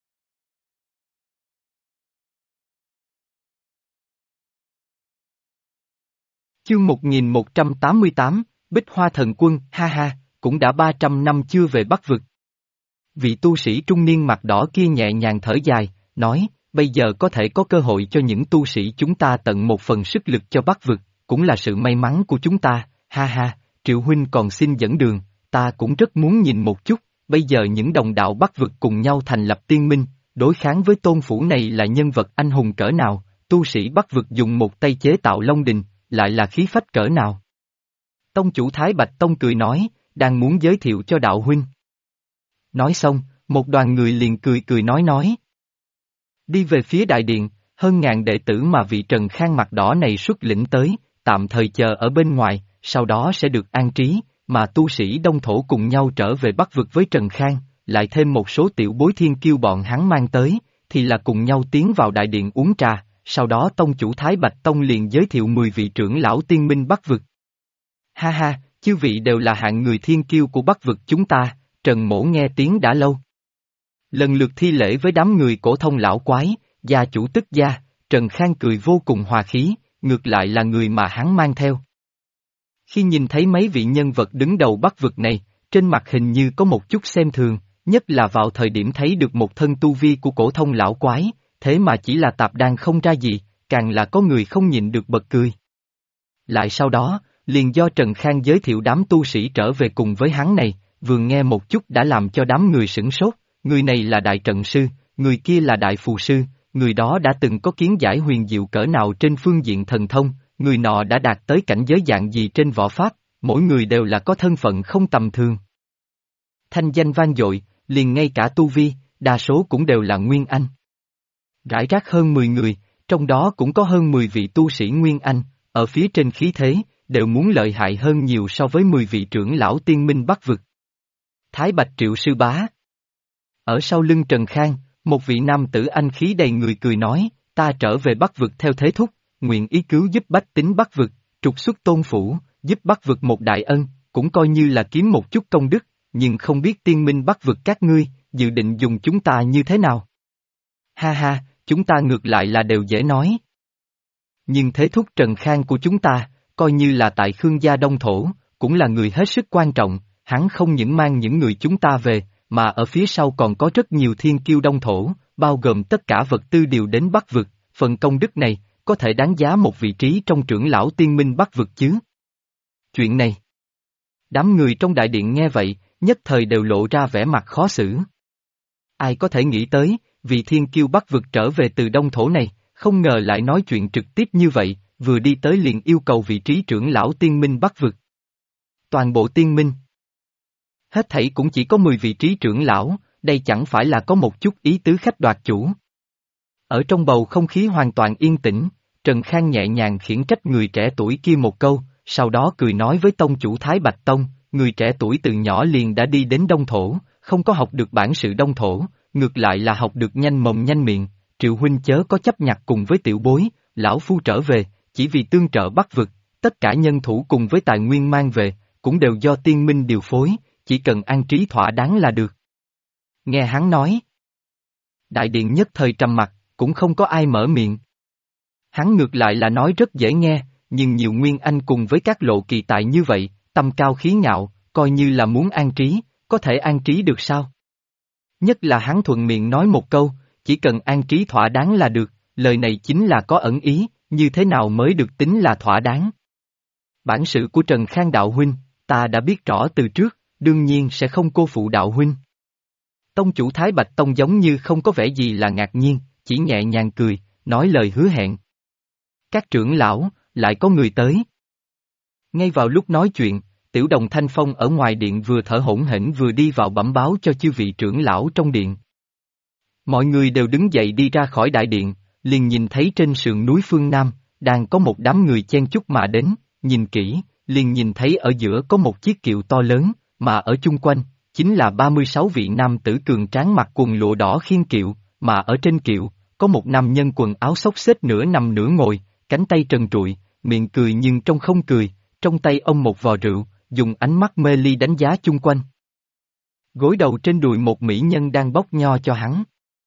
Chương 1188, Bích Hoa Thần Quân, ha ha, cũng đã 300 năm chưa về Bắc vực. Vị tu sĩ trung niên mặt đỏ kia nhẹ nhàng thở dài, nói, bây giờ có thể có cơ hội cho những tu sĩ chúng ta tận một phần sức lực cho Bắc vực, cũng là sự may mắn của chúng ta, ha ha, Triệu huynh còn xin dẫn đường, ta cũng rất muốn nhìn một chút, bây giờ những đồng đạo Bắc vực cùng nhau thành lập tiên minh, đối kháng với tôn phủ này là nhân vật anh hùng cỡ nào, tu sĩ Bắc vực dùng một tay chế tạo Long Đình, lại là khí phách cỡ nào. Tông chủ Thái Bạch Tông cười nói, đang muốn giới thiệu cho đạo huynh. Nói xong, một đoàn người liền cười nói. Đi về phía đại điện, hơn ngàn đệ tử mà vị Trần Khang mặt đỏ này xuất lĩnh tới, tạm thời chờ ở bên ngoài, sau đó sẽ được an trí, mà tu sĩ Đông Thổ cùng nhau trở về Bắc vực với Trần Khang, lại thêm một số tiểu bối thiên kiêu bọn hắn mang tới, thì là cùng nhau tiến vào đại điện uống trà, sau đó tông chủ Thái Bạch Tông liền giới thiệu 10 vị trưởng lão tiên minh Bắc vực. Ha ha, chư vị đều là hạng người thiên kiêu của Bắc vực chúng ta, Trần Mỗ nghe tiếng đã lâu. Lần lượt thi lễ với đám người cổ thông lão quái, gia chủ tức gia, Trần Khang cười vô cùng hòa khí, ngược lại là người mà hắn mang theo. Khi nhìn thấy mấy vị nhân vật đứng đầu Bắc vực này, trên mặt hình như có một chút xem thường, nhất là vào thời điểm thấy được một thân tu vi của cổ thông lão quái, thế mà chỉ là tạp đan không ra gì, càng là có người không nhịn được bật cười. Lại sau đó, liền do Trần Khang giới thiệu đám tu sĩ trở về cùng với hắn này, vừa nghe một chút đã làm cho đám người sửng sốt, người này là đại trận sư, người kia là đại phù sư, người đó đã từng có kiến giải huyền diệu cỡ nào trên phương diện thần thông, người nọ đã đạt tới cảnh giới dạng gì trên võ pháp, mỗi người đều là có thân phận không tầm thường. Thanh danh vang dội, liền ngay cả tu vi, đa số cũng đều là Nguyên Anh. Rải rác hơn 10 người, trong đó cũng có hơn 10 vị tu sĩ Nguyên Anh, ở phía trên khí thế, đều muốn lợi hại hơn nhiều so với 10 vị trưởng lão tiên minh Bắc vực. Thái Bạch Triệu Sư Bá. Ở sau lưng Trần Khang, một vị nam tử anh khí đầy người cười nói, ta trở về Bắc vực theo thế thúc, nguyện ý cứu giúp bách tính Bắc vực, trục xuất tôn phủ, giúp Bắc vực một đại ân, cũng coi như là kiếm một chút công đức, nhưng không biết tiên minh Bắc vực các ngươi, dự định dùng chúng ta như thế nào? Ha ha, chúng ta ngược lại là đều dễ nói. Nhưng thế thúc Trần Khang của chúng ta, coi như là tại Khương gia Đông Thổ, cũng là người hết sức quan trọng, hắn không những mang những người chúng ta về, mà ở phía sau còn có rất nhiều thiên kiêu Đông Thổ, bao gồm tất cả vật tư đều đến Bắc vực, phần công đức này, có thể đáng giá một vị trí trong trưởng lão tiên minh Bắc vực chứ. Chuyện này. Đám người trong đại điện nghe vậy, nhất thời đều lộ ra vẻ mặt khó xử. Ai có thể nghĩ tới, vị thiên kiêu Bắc vực trở về từ Đông Thổ này, không ngờ lại nói chuyện trực tiếp như vậy, vừa đi tới liền yêu cầu vị trí trưởng lão tiên minh Bắc vực. Toàn bộ tiên minh. Hết thảy cũng chỉ có 10 vị trí trưởng lão, đây chẳng phải là có một chút ý tứ khách đoạt chủ. Ở trong bầu không khí hoàn toàn yên tĩnh, Trần Khang nhẹ nhàng khiển trách người trẻ tuổi kia một câu, sau đó cười nói với tông chủ Thái Bạch Tông, người trẻ tuổi từ nhỏ liền đã đi đến Đông Thổ, không có học được bản sự Đông Thổ, ngược lại là học được nhanh mồm nhanh miệng, Triệu huynh chớ có chấp nhặt cùng với tiểu bối, lão phu trở về, chỉ vì tương trợ Bắc vực, tất cả nhân thủ cùng với tài nguyên mang về, cũng đều do tiên minh điều phối, chỉ cần an trí thỏa đáng là được. Nghe hắn nói. Đại điện nhất thời trầm mặc, cũng không có ai mở miệng. Hắn ngược lại là nói rất dễ nghe, nhưng nhiều Nguyên Anh cùng với các lộ kỳ tài như vậy, tâm cao khí ngạo, coi như là muốn an trí, có thể an trí được sao? Nhất là hắn thuận miệng nói một câu, chỉ cần an trí thỏa đáng là được, lời này chính là có ẩn ý, như thế nào mới được tính là thỏa đáng. Bản sự của Trần Khang đạo huynh, ta đã biết rõ từ trước, đương nhiên sẽ không cô phụ đạo huynh. Tông chủ Thái Bạch Tông giống như không có vẻ gì là ngạc nhiên, chỉ nhẹ nhàng cười, nói lời hứa hẹn. Các trưởng lão, lại có người tới. Ngay vào lúc nói chuyện, Tiểu Đồng Thanh Phong ở ngoài điện vừa thở hổn hển vừa đi vào bẩm báo cho chư vị trưởng lão trong điện. Mọi người đều đứng dậy đi ra khỏi đại điện, liền nhìn thấy trên sườn núi phương Nam, đang có một đám người chen chúc mà đến, nhìn kỹ, liền nhìn thấy ở giữa có một chiếc kiệu to lớn, mà ở chung quanh, chính là 36 vị nam tử cường tráng mặc quần lụa đỏ khiêng kiệu, mà ở trên kiệu, có một nam nhân quần áo xốc xếch nửa nằm nửa ngồi, cánh tay trần trụi, miệng cười nhưng trông không cười, trong tay ông một vò rượu, dùng ánh mắt mê ly đánh giá chung quanh. Gối đầu trên đùi một mỹ nhân đang bóc nho cho hắn.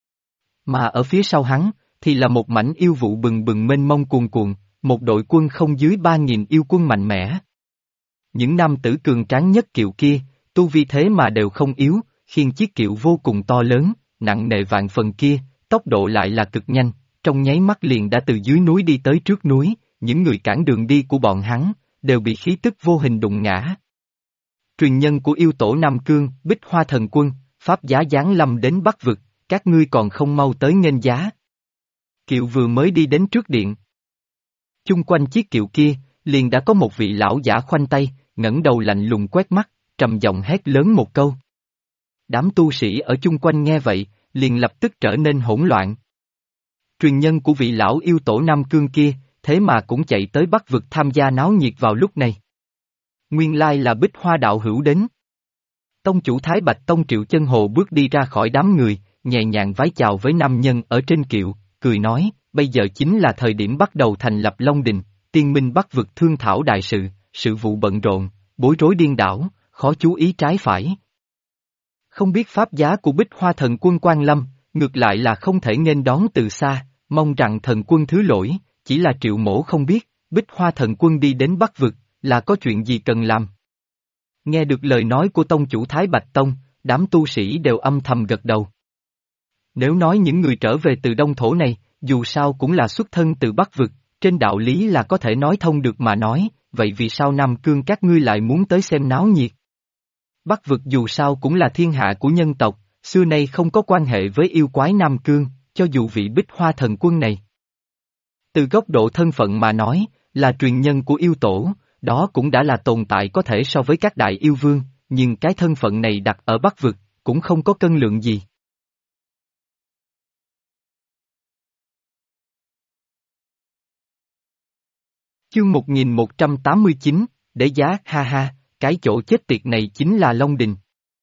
Mà ở phía sau hắn, thì là một mảnh yêu vụ bừng bừng mênh mông cuồn cuộn, một đội quân không dưới 3.000 yêu quân mạnh mẽ. Những nam tử cường tráng nhất kiệu kia, tu vi thế mà đều không yếu, khiêng chiếc kiệu vô cùng to lớn, nặng nề vạn phần kia, tốc độ lại là cực nhanh, trong nháy mắt liền đã từ dưới núi đi tới trước núi, những người cản đường đi của bọn hắn, đều bị khí tức vô hình đụng ngã. Truyền nhân của yêu tổ Nam Cương, Bích Hoa Thần Quân, pháp giá giáng lâm đến Bắc vực, các ngươi còn không mau tới nghênh giá. Kiệu vừa mới đi đến trước điện. Chung quanh chiếc kiệu kia, liền đã có một vị lão giả khoanh tay, ngẩng đầu lạnh lùng quét mắt, trầm giọng hét lớn một câu. Đám tu sĩ ở chung quanh nghe vậy, liền lập tức trở nên hỗn loạn. Truyền nhân của vị lão yêu tổ Nam Cương kia, thế mà cũng chạy tới Bắc vực tham gia náo nhiệt vào lúc này. Nguyên lai là Bích Hoa đạo hữu đến. Tông chủ Thái Bạch Tông Triệu Chân Hồ bước đi ra khỏi đám người, nhẹ nhàng vái chào với nam nhân ở trên kiệu, cười nói, bây giờ chính là thời điểm bắt đầu thành lập Long Đình, tiên minh Bắc vực thương thảo đại sự, sự vụ bận rộn, bối rối điên đảo, khó chú ý trái phải. Không biết pháp giá của Bích Hoa thần quân Quan Lâm, ngược lại là không thể nghênh đón từ xa, mong rằng thần quân thứ lỗi, chỉ là Triệu Mỗ không biết, Bích Hoa thần quân đi đến Bắc vực, là có chuyện gì cần làm. Nghe được lời nói của tông chủ Thái Bạch Tông, đám tu sĩ đều âm thầm gật đầu. Nếu nói những người trở về từ Đông Thổ này, dù sao cũng là xuất thân từ Bắc vực, trên đạo lý là có thể nói thông được mà nói, vậy vì sao Nam Cương các ngươi lại muốn tới xem náo nhiệt? Bắc vực dù sao cũng là thiên hạ của nhân tộc, xưa nay không có quan hệ với yêu quái Nam Cương, cho dù vị Bích Hoa thần quân này. Từ góc độ thân phận mà nói, là truyền nhân của yêu tổ, đó cũng đã là tồn tại có thể so với các đại yêu vương, nhưng cái thân phận này đặt ở Bắc vực, cũng không có cân lượng gì. Chương 1189, để giá, ha ha, cái chỗ chết tiệt này chính là Long Đình.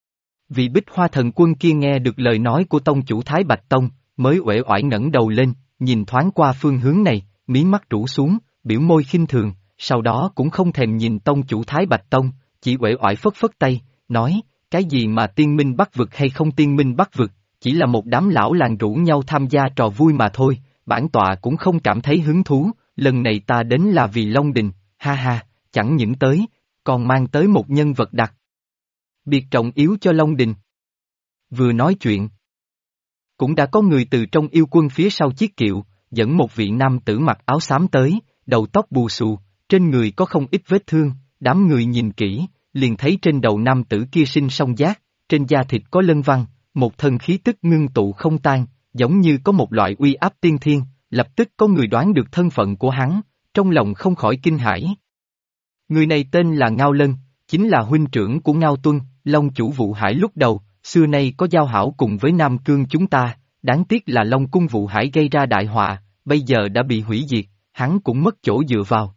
Vị Bích Hoa thần quân kia nghe được lời nói của tông chủ Thái Bạch Tông, mới uể oải ngẩng đầu lên, nhìn thoáng qua phương hướng này, mí mắt rũ xuống, biểu môi khinh thường, sau đó cũng không thèm nhìn tông chủ Thái Bạch Tông, chỉ uể oải phất phất tay, nói, cái gì mà tiên minh Bắc vực hay không tiên minh Bắc vực, chỉ là một đám lão làng rủ nhau tham gia trò vui mà thôi, bản tọa cũng không cảm thấy hứng thú, lần này ta đến là vì Long Đình, ha ha, chẳng những tới, còn mang tới một nhân vật đặc biệt trọng yếu cho Long Đình. Vừa nói chuyện, cũng đã có người từ trong yêu quân phía sau chiếc kiệu, dẫn một vị nam tử mặc áo xám tới, đầu tóc bù xù, trên người có không ít vết thương, đám người nhìn kỹ, liền thấy trên đầu nam tử kia sinh song giác, trên da thịt có lân văn, một thân khí tức ngưng tụ không tan, giống như có một loại uy áp tiên thiên, lập tức có người đoán được thân phận của hắn, trong lòng không khỏi kinh hãi. Người này tên là Ngao Lân, chính là huynh trưởng của Ngao Tuân, Long chủ Vụ Hải lúc đầu, xưa nay có giao hảo cùng với Nam Cương chúng ta, đáng tiếc là Long cung Vụ Hải gây ra đại họa, bây giờ đã bị hủy diệt, hắn cũng mất chỗ dựa vào.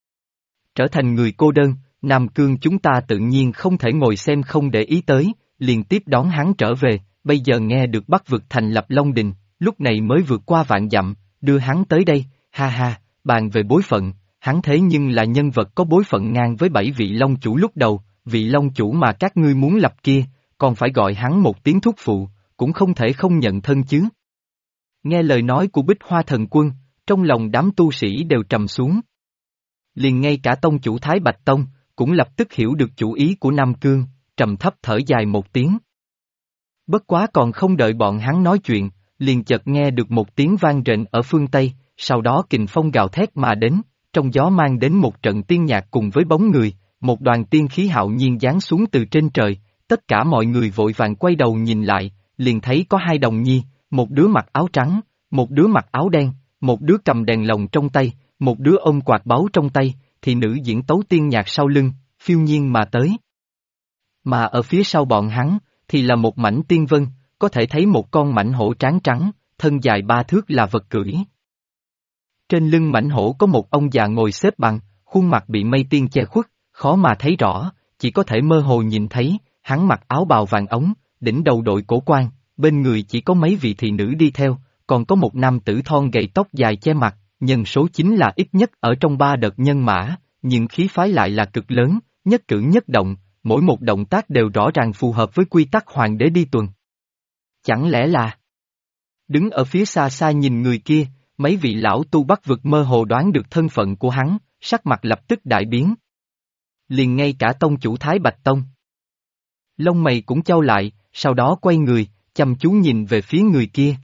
Trở thành người cô đơn, Nam Cương chúng ta tự nhiên không thể ngồi xem không để ý tới, liền tiếp đón hắn trở về, bây giờ nghe được Bắc vực thành lập Long Đình, lúc này mới vượt qua vạn dặm, đưa hắn tới đây, ha ha, bàn về bối phận, hắn thế nhưng là nhân vật có bối phận ngang với 7 vị Long chủ lúc đầu, vị Long chủ mà các ngươi muốn lập kia, còn phải gọi hắn một tiếng thúc phụ, cũng không thể không nhận thân chứ. Nghe lời nói của Bích Hoa thần quân, trong lòng đám tu sĩ đều trầm xuống. Liền ngay cả tông chủ Thái Bạch Tông, cũng lập tức hiểu được chủ ý của Nam Cương, trầm thấp thở dài một tiếng. Bất quá còn không đợi bọn hắn nói chuyện, liền chợt nghe được một tiếng vang rền ở phương Tây, sau đó kình phong gào thét mà đến, trong gió mang đến một trận tiên nhạc cùng với bóng người, một đoàn tiên khí hạo nhiên giáng xuống từ trên trời, tất cả mọi người vội vàng quay đầu nhìn lại, liền thấy có hai đồng nhi, một đứa mặc áo trắng, một đứa mặc áo đen, một đứa cầm đèn lồng trong tay, một đứa ôm quạt báu trong tay, thì nữ diễn tấu tiên nhạc sau lưng, phiêu nhiên mà tới. Mà ở phía sau bọn hắn, thì là một mảnh tiên vân, có thể thấy một con mãnh hổ tráng trắng, thân dài 3 thước là vật cưỡi. Trên lưng mãnh hổ có một ông già ngồi xếp bằng, khuôn mặt bị mây tiên che khuất, khó mà thấy rõ, chỉ có thể mơ hồ nhìn thấy, hắn mặc áo bào vàng ống, đỉnh đầu đội cổ quan, bên người chỉ có mấy vị thị nữ đi theo, còn có một nam tử thon gầy tóc dài che mặt, nhân số chính là ít nhất ở trong 3 đợt nhân mã, nhưng khí phái lại là cực lớn, nhất cử nhất động, mỗi một động tác đều rõ ràng phù hợp với quy tắc hoàng đế đi tuần. Chẳng lẽ là... Đứng ở phía xa xa nhìn người kia, mấy vị lão tu Bắc vực mơ hồ đoán được thân phận của hắn, sắc mặt lập tức đại biến. Liền ngay cả tông chủ Thái Bạch Tông. Lông mày cũng chau lại, sau đó quay người, chăm chú nhìn về phía người kia.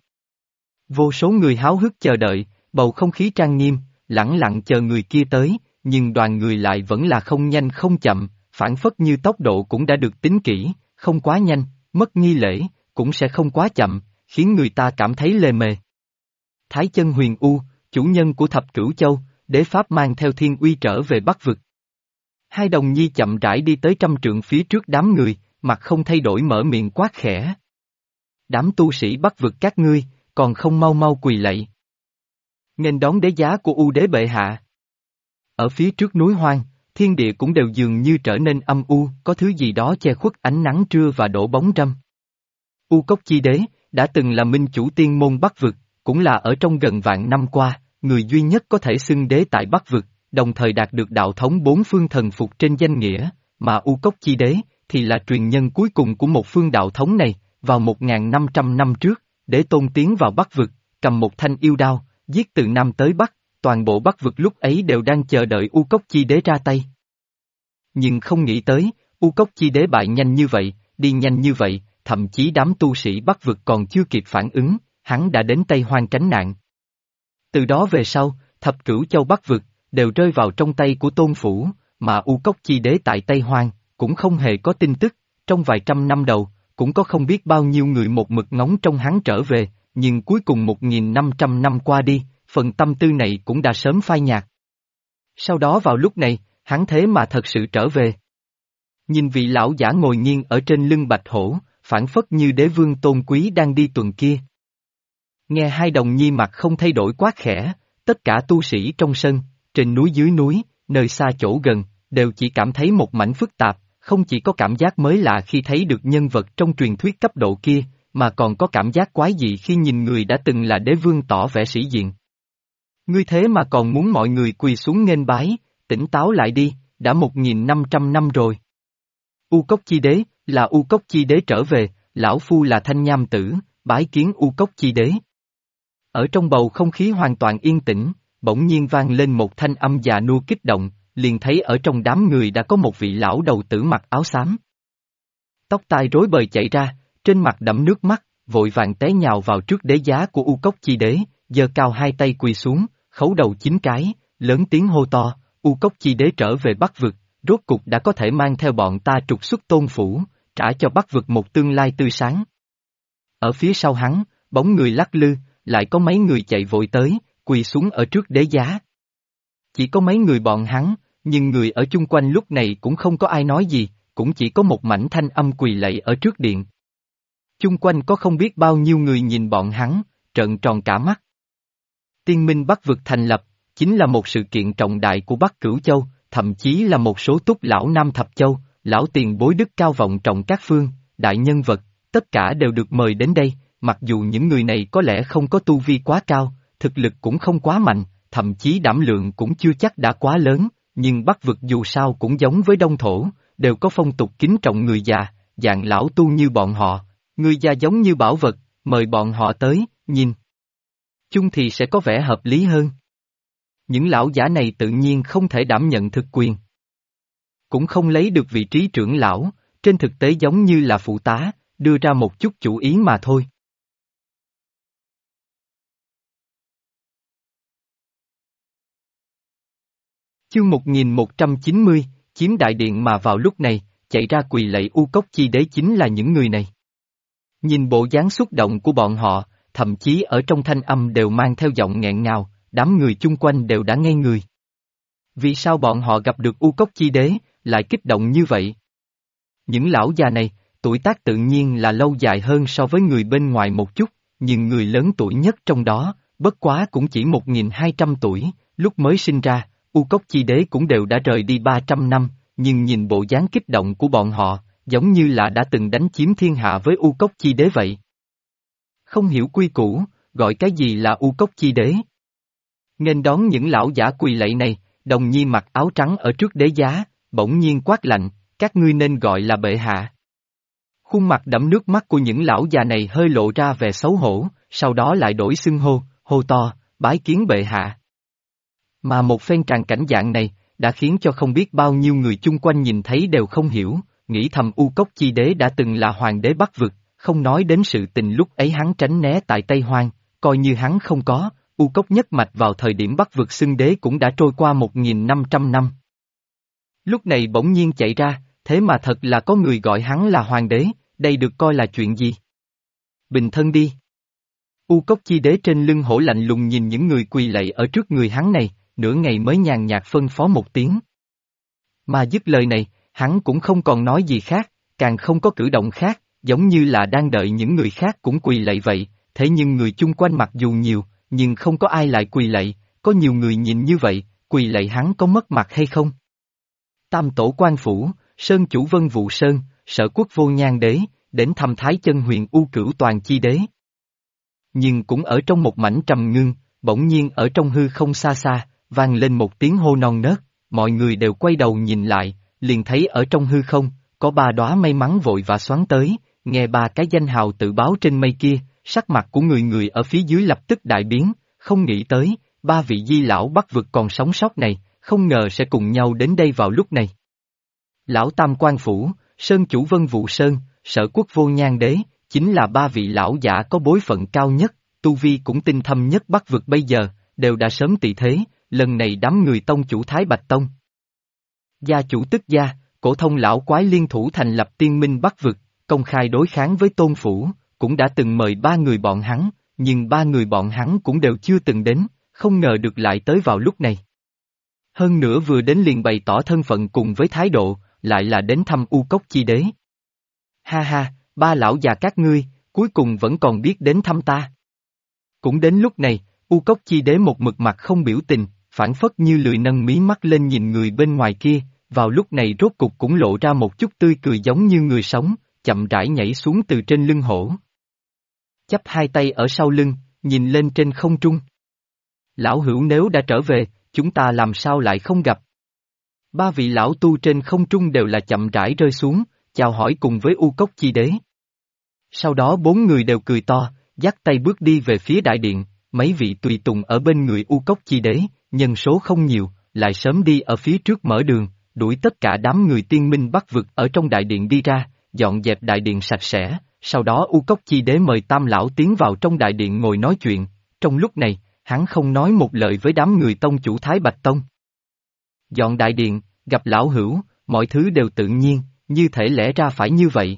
Vô số người háo hức chờ đợi, bầu không khí trang nghiêm, lẳng lặng chờ người kia tới, nhưng đoàn người lại vẫn là không nhanh không chậm, phản phất như tốc độ cũng đã được tính kỹ, không quá nhanh, mất nghi lễ, cũng sẽ không quá chậm, khiến người ta cảm thấy lề mề. Thái Chân Huyền U, chủ nhân của Thập Cửu Châu, đế pháp mang theo thiên uy trở về Bắc vực. Hai đồng nhi chậm rãi đi tới 100 trượng phía trước đám người, mặt không thay đổi mở miệng quát khẽ. Đám tu sĩ Bắc vực các ngươi, còn không mau mau quỳ lạy. Nghênh đón đế giá của U đế bệ hạ. Ở phía trước núi hoang, thiên địa cũng đều dường như trở nên âm u, có thứ gì đó che khuất ánh nắng trưa và đổ bóng râm. U Cốc Chi Đế, đã từng là minh chủ tiên môn Bắc vực, cũng là ở trong gần vạn năm qua, người duy nhất có thể xưng đế tại Bắc Vực, đồng thời đạt được đạo thống bốn phương thần phục trên danh nghĩa, mà U Cốc Chi Đế thì là truyền nhân cuối cùng của một phương đạo thống này, vào 1.500 năm trước, Đế Tôn tiến vào Bắc Vực, cầm một thanh yêu đao, giết từ Nam tới Bắc, toàn bộ Bắc Vực lúc ấy đều đang chờ đợi U Cốc Chi Đế ra tay. Nhưng không nghĩ tới, U Cốc Chi Đế bại nhanh như vậy, đi nhanh như vậy, thậm chí đám tu sĩ Bắc Vực còn chưa kịp phản ứng, hắn đã đến Tây Hoang tránh nạn. Từ đó về sau, thập cửu châu Bắc Vực, đều rơi vào trong tay của Tôn Phủ, mà U Cốc Chi Đế tại Tây Hoang, cũng không hề có tin tức, trong vài trăm năm đầu, cũng có không biết bao nhiêu người một mực ngóng trông hắn trở về, nhưng cuối cùng 1.500 năm qua đi, phần tâm tư này cũng đã sớm phai nhạt. Sau đó vào lúc này, hắn thế mà thật sự trở về. Nhìn vị lão giả ngồi nghiêng ở trên lưng bạch hổ, phảng phất như đế vương tôn quý đang đi tuần kia. Nghe hai đồng nhi mặt không thay đổi quát khẽ, tất cả tu sĩ trong sân, trên núi dưới núi, nơi xa chỗ gần, đều chỉ cảm thấy một mảnh phức tạp, không chỉ có cảm giác mới lạ khi thấy được nhân vật trong truyền thuyết cấp độ kia, mà còn có cảm giác quái dị khi nhìn người đã từng là đế vương tỏ vẻ sĩ diện. Ngươi thế mà còn muốn mọi người quỳ xuống nghênh bái, tỉnh táo lại đi, đã 1.500 năm rồi. U Cốc Chi Đế, là U Cốc Chi Đế trở về, lão phu là Thanh Nham Tử, bái kiến U Cốc Chi Đế. Ở trong bầu không khí hoàn toàn yên tĩnh, bỗng nhiên vang lên một thanh âm già nua kích động, liền thấy ở trong đám người đã có một vị lão đầu tử mặc áo xám. Tóc tai rối bời chạy ra, trên mặt đẫm nước mắt, vội vàng té nhào vào trước đế giá của U Cốc Chi Đế, giơ cao hai tay quỳ xuống, khấu đầu 9 cái, lớn tiếng hô to, U Cốc Chi Đế trở về Bắc Vực, rốt cục đã có thể mang theo bọn ta trục xuất Tôn Phủ, trả cho Bắc Vực một tương lai tươi sáng. Ở phía sau hắn, bóng người lắc lư, lại có mấy người chạy vội tới, quỳ xuống ở trước đế giá. Chỉ có mấy người bọn hắn, nhưng người ở chung quanh lúc này cũng không có ai nói gì, cũng chỉ có một mảnh thanh âm quỳ lạy ở trước điện. Chung quanh có không biết bao nhiêu người nhìn bọn hắn, trợn tròn cả mắt. Tiên minh Bắc Vực thành lập, chính là một sự kiện trọng đại của Bắc Cửu Châu, thậm chí là một số túc lão Nam Thập Châu, lão tiền bối đức cao vọng trọng các phương, đại nhân vật, tất cả đều được mời đến đây, mặc dù những người này có lẽ không có tu vi quá cao, thực lực cũng không quá mạnh, thậm chí đảm lượng cũng chưa chắc đã quá lớn, nhưng Bắc Vực dù sao cũng giống với Đông Thổ, đều có phong tục kính trọng người già, dạng lão tu như bọn họ, người già giống như bảo vật, mời bọn họ tới, nhìn. Chung thì sẽ có vẻ hợp lý hơn. Những lão giả này tự nhiên không thể đảm nhận thực quyền. Cũng không lấy được vị trí trưởng lão, trên thực tế giống như là phụ tá, đưa ra một chút chủ ý mà thôi. Chương 1190, chiếm đại điện mà vào lúc này, chạy ra quỳ lạy U Cốc Chi Đế chính là những người này. Nhìn bộ dáng xúc động của bọn họ, thậm chí ở trong thanh âm đều mang theo giọng nghẹn ngào, đám người chung quanh đều đã ngây người. Vì sao bọn họ gặp được U Cốc Chi Đế, lại kích động như vậy? Những lão già này, tuổi tác tự nhiên là lâu dài hơn so với người bên ngoài một chút, nhưng người lớn tuổi nhất trong đó, bất quá cũng chỉ 1.200 tuổi, lúc mới sinh ra, U Cốc Chi Đế cũng đều đã rời đi 300 năm, nhưng nhìn bộ dáng kích động của bọn họ, giống như là đã từng đánh chiếm thiên hạ với U Cốc Chi Đế vậy. Không hiểu quy củ, gọi cái gì là U Cốc Chi Đế? Nghênh đón những lão giả quỳ lạy này, đồng nhi mặc áo trắng ở trước đế giá, bỗng nhiên quát lạnh, các ngươi nên gọi là bệ hạ. Khuôn mặt đẫm nước mắt của những lão già này hơi lộ ra vẻ xấu hổ, sau đó lại đổi xưng hô, hô to, bái kiến bệ hạ. Mà một phen tràng cảnh dạng này, đã khiến cho không biết bao nhiêu người chung quanh nhìn thấy đều không hiểu, nghĩ thầm U Cốc Chi Đế đã từng là hoàng đế Bắc Vực, không nói đến sự tình lúc ấy hắn tránh né tại Tây Hoang, coi như hắn không có, U Cốc nhất mạch vào thời điểm Bắc Vực xưng đế cũng đã trôi qua 1.500 năm. Lúc này bỗng nhiên chạy ra, thế mà thật là có người gọi hắn là hoàng đế, đây được coi là chuyện gì? Bình thân đi. U Cốc Chi Đế trên lưng hổ lạnh lùng nhìn những người quỳ lạy ở trước người hắn này, nửa ngày mới nhàn nhạt phân phó một tiếng. Mà dứt lời này, hắn cũng không còn nói gì khác, càng không có cử động khác, giống như là đang đợi những người khác cũng quỳ lạy vậy, thế nhưng người chung quanh mặc dù nhiều, nhưng không có ai lại quỳ lạy, có nhiều người nhìn như vậy, quỳ lạy hắn có mất mặt hay không? Tam tổ quan phủ, Sơn chủ Vân Vụ Sơn, Sở Quốc Vô Nhan Đế, đến thăm Thái Chân Huyền U Cửu Toàn Chi Đế. Nhưng cũng ở trong một mảnh trầm ngưng, bỗng nhiên ở trong hư không xa xa, vang lên một tiếng hô non nớt, mọi người đều quay đầu nhìn lại, liền thấy ở trong hư không, có ba đóa may mắn vội vã xoắn tới, nghe ba cái danh hào tự báo trên mây kia, sắc mặt của người người ở phía dưới lập tức đại biến, không nghĩ tới, ba vị di lão Bắc vực còn sống sót này, không ngờ sẽ cùng nhau đến đây vào lúc này. Lão Tam Quan Phủ, Sơn Chủ Vân Vũ Sơn, Sở Quốc Vô Nhan Đế, chính là ba vị lão giả có bối phận cao nhất, tu vi cũng tinh thâm nhất Bắc vực bây giờ, đều đã sớm tị thế, lần này đám người tông chủ Thái Bạch Tông. Gia chủ tức gia, cổ thông lão quái liên thủ thành lập Tiên Minh Bắc vực, công khai đối kháng với Tôn Phủ, cũng đã từng mời ba người bọn hắn, nhưng ba người bọn hắn cũng đều chưa từng đến, không ngờ được lại tới vào lúc này. Hơn nữa vừa đến liền bày tỏ thân phận cùng với thái độ, lại là đến thăm U Cốc Chi Đế. Ha ha, ba lão già các ngươi, cuối cùng vẫn còn biết đến thăm ta. Cũng đến lúc này, U Cốc Chi Đế một mực mặt không biểu tình, phản phất như lười nâng mí mắt lên nhìn người bên ngoài kia, vào lúc này rốt cục cũng lộ ra một chút tươi cười giống như người sống, chậm rãi nhảy xuống từ trên lưng hổ. Chắp hai tay ở sau lưng, nhìn lên trên không trung. Lão hữu nếu đã trở về, chúng ta làm sao lại không gặp? Ba vị lão tu trên không trung đều là chậm rãi rơi xuống, chào hỏi cùng với U Cốc Chi Đế. Sau đó bốn người đều cười to, dắt tay bước đi về phía đại điện, mấy vị tùy tùng ở bên người U Cốc Chi Đế, nhân số không nhiều, lại sớm đi ở phía trước mở đường, đuổi tất cả đám người Tiên Minh Bắc vực ở trong đại điện đi ra, dọn dẹp đại điện sạch sẽ, sau đó U Cốc Chi Đế mời Tam lão tiến vào trong đại điện ngồi nói chuyện, trong lúc này, hắn không nói một lời với đám người tông chủ Thái Bạch Tông. Dọn đại điện, gặp lão hữu, mọi thứ đều tự nhiên, như thể lẽ ra phải như vậy.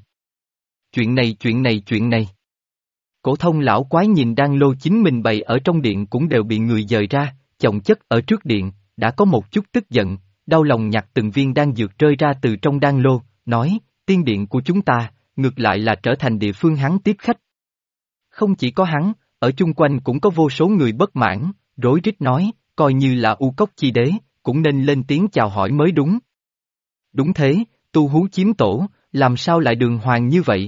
Chuyện này. Cổ thông lão quái nhìn đan lô chính mình bày ở trong điện cũng đều bị người dời ra, chồng chất ở trước điện, đã có một chút tức giận, đau lòng nhặt từng viên đan dược rơi ra từ trong đan lô, nói, tiên điện của chúng ta, ngược lại là trở thành địa phương hắn tiếp khách. Không chỉ có hắn, ở chung quanh cũng có vô số người bất mãn, rối rít nói, coi như là U Cốc Chi Đế, cũng nên lên tiếng chào hỏi mới đúng. Đúng thế, tu hú chiếm tổ, làm sao lại đường hoàng như vậy?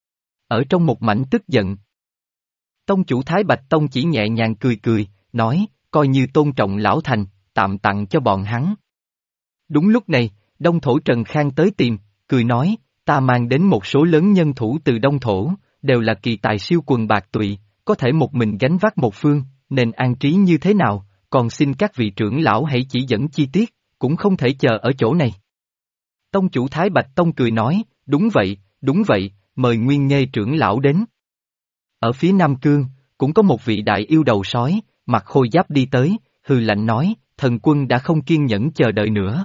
Ở trong một mảnh tức giận. Tông chủ Thái Bạch Tông chỉ nhẹ nhàng cười, nói, coi như tôn trọng lão thành, tạm tặng cho bọn hắn. Đúng lúc này, Đông Thổ Trần Khang tới tìm, cười nói, ta mang đến một số lớn nhân thủ từ Đông Thổ, đều là kỳ tài siêu quần bạc tụy, có thể một mình gánh vác một phương, nên an trí như thế nào, còn xin các vị trưởng lão hãy chỉ dẫn chi tiết, cũng không thể chờ ở chỗ này. Tông chủ Thái Bạch Tông cười nói, đúng vậy, mời Nguyên Nghê trưởng lão đến. Ở phía Nam Cương, cũng có một vị đại yêu đầu sói, mặc khôi giáp đi tới, hừ lạnh nói, thần quân đã không kiên nhẫn chờ đợi nữa.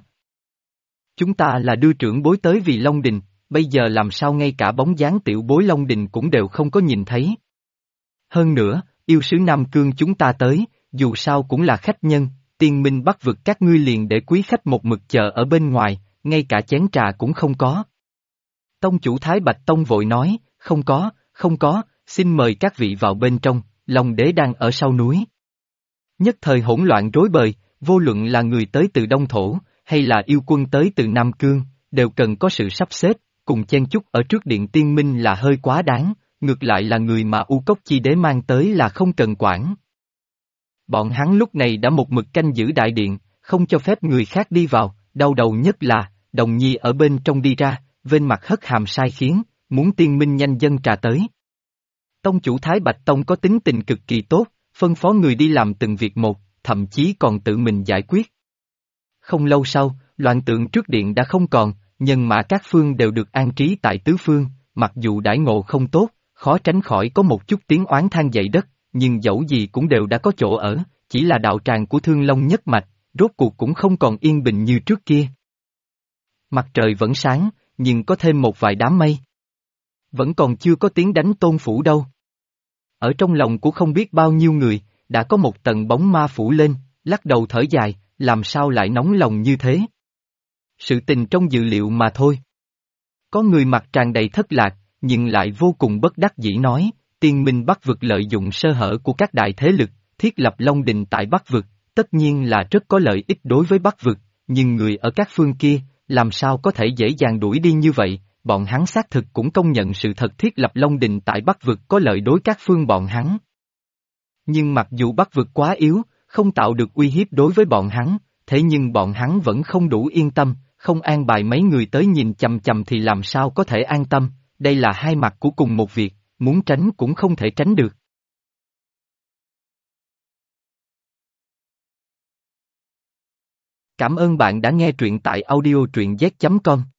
Chúng ta là đưa trưởng bối tới vì Long Đình, bây giờ làm sao ngay cả bóng dáng tiểu bối Long Đình cũng đều không có nhìn thấy. Hơn nữa, yêu sứ Nam Cương chúng ta tới, dù sao cũng là khách nhân, Tiên Minh Bắc vực các ngươi liền để quý khách một mực chờ ở bên ngoài, ngay cả chén trà cũng không có. Tông chủ Thái Bạch Tông vội nói, không có, xin mời các vị vào bên trong, Long Đế đang ở sau núi. Nhất thời hỗn loạn rối bời, vô luận là người tới từ Đông Thổ, hay là yêu quân tới từ Nam Cương, đều cần có sự sắp xếp, cùng chen chúc ở trước điện Tiên Minh là hơi quá đáng, ngược lại là người mà U Cốc Chi Đế mang tới là không cần quản. Bọn hắn lúc này đã một mực canh giữ đại điện, không cho phép người khác đi vào, đau đầu nhất là, Đồng Nhi ở bên trong đi ra, bên mặt hất hàm sai khiến, muốn Tiên Minh nhanh dân trà tới. Tông chủ Thái Bạch Tông có tính tình cực kỳ tốt, phân phó người đi làm từng việc một, thậm chí còn tự mình giải quyết. Không lâu sau, loạn tượng trước điện đã không còn, nhân mã các phương đều được an trí tại tứ phương, mặc dù đãi ngộ không tốt, khó tránh khỏi có một chút tiếng oán than dậy đất, nhưng dẫu gì cũng đều đã có chỗ ở, chỉ là đạo tràng của Thương Long nhất mạch, rốt cuộc cũng không còn yên bình như trước kia. Mặt trời vẫn sáng, nhưng có thêm một vài đám mây. Vẫn còn chưa có tiếng đánh Tôn Phủ đâu. Ở trong lòng của không biết bao nhiêu người, đã có một tầng bóng ma phủ lên, lắc đầu thở dài, làm sao lại nóng lòng như thế? Sự tình trong dự liệu mà thôi. Có người mặt tràn đầy thất lạc, nhưng lại vô cùng bất đắc dĩ nói, Tiên Minh Bắc vực lợi dụng sơ hở của các đại thế lực, thiết lập Long Đình tại Bắc vực, tất nhiên là rất có lợi ích đối với Bắc vực, nhưng người ở các phương kia, làm sao có thể dễ dàng đuổi đi như vậy, bọn hắn xác thực cũng công nhận sự thật thiết lập Long Đình tại Bắc vực có lợi đối các phương bọn hắn. Nhưng mặc dù Bắc vực quá yếu, không tạo được uy hiếp đối với bọn hắn, thế nhưng bọn hắn vẫn không đủ yên tâm, không an bài mấy người tới nhìn chằm chằm thì làm sao có thể an tâm, đây là hai mặt của cùng một việc, muốn tránh cũng không thể tránh được. Cảm ơn bạn đã nghe truyện tại audio truyện z.com.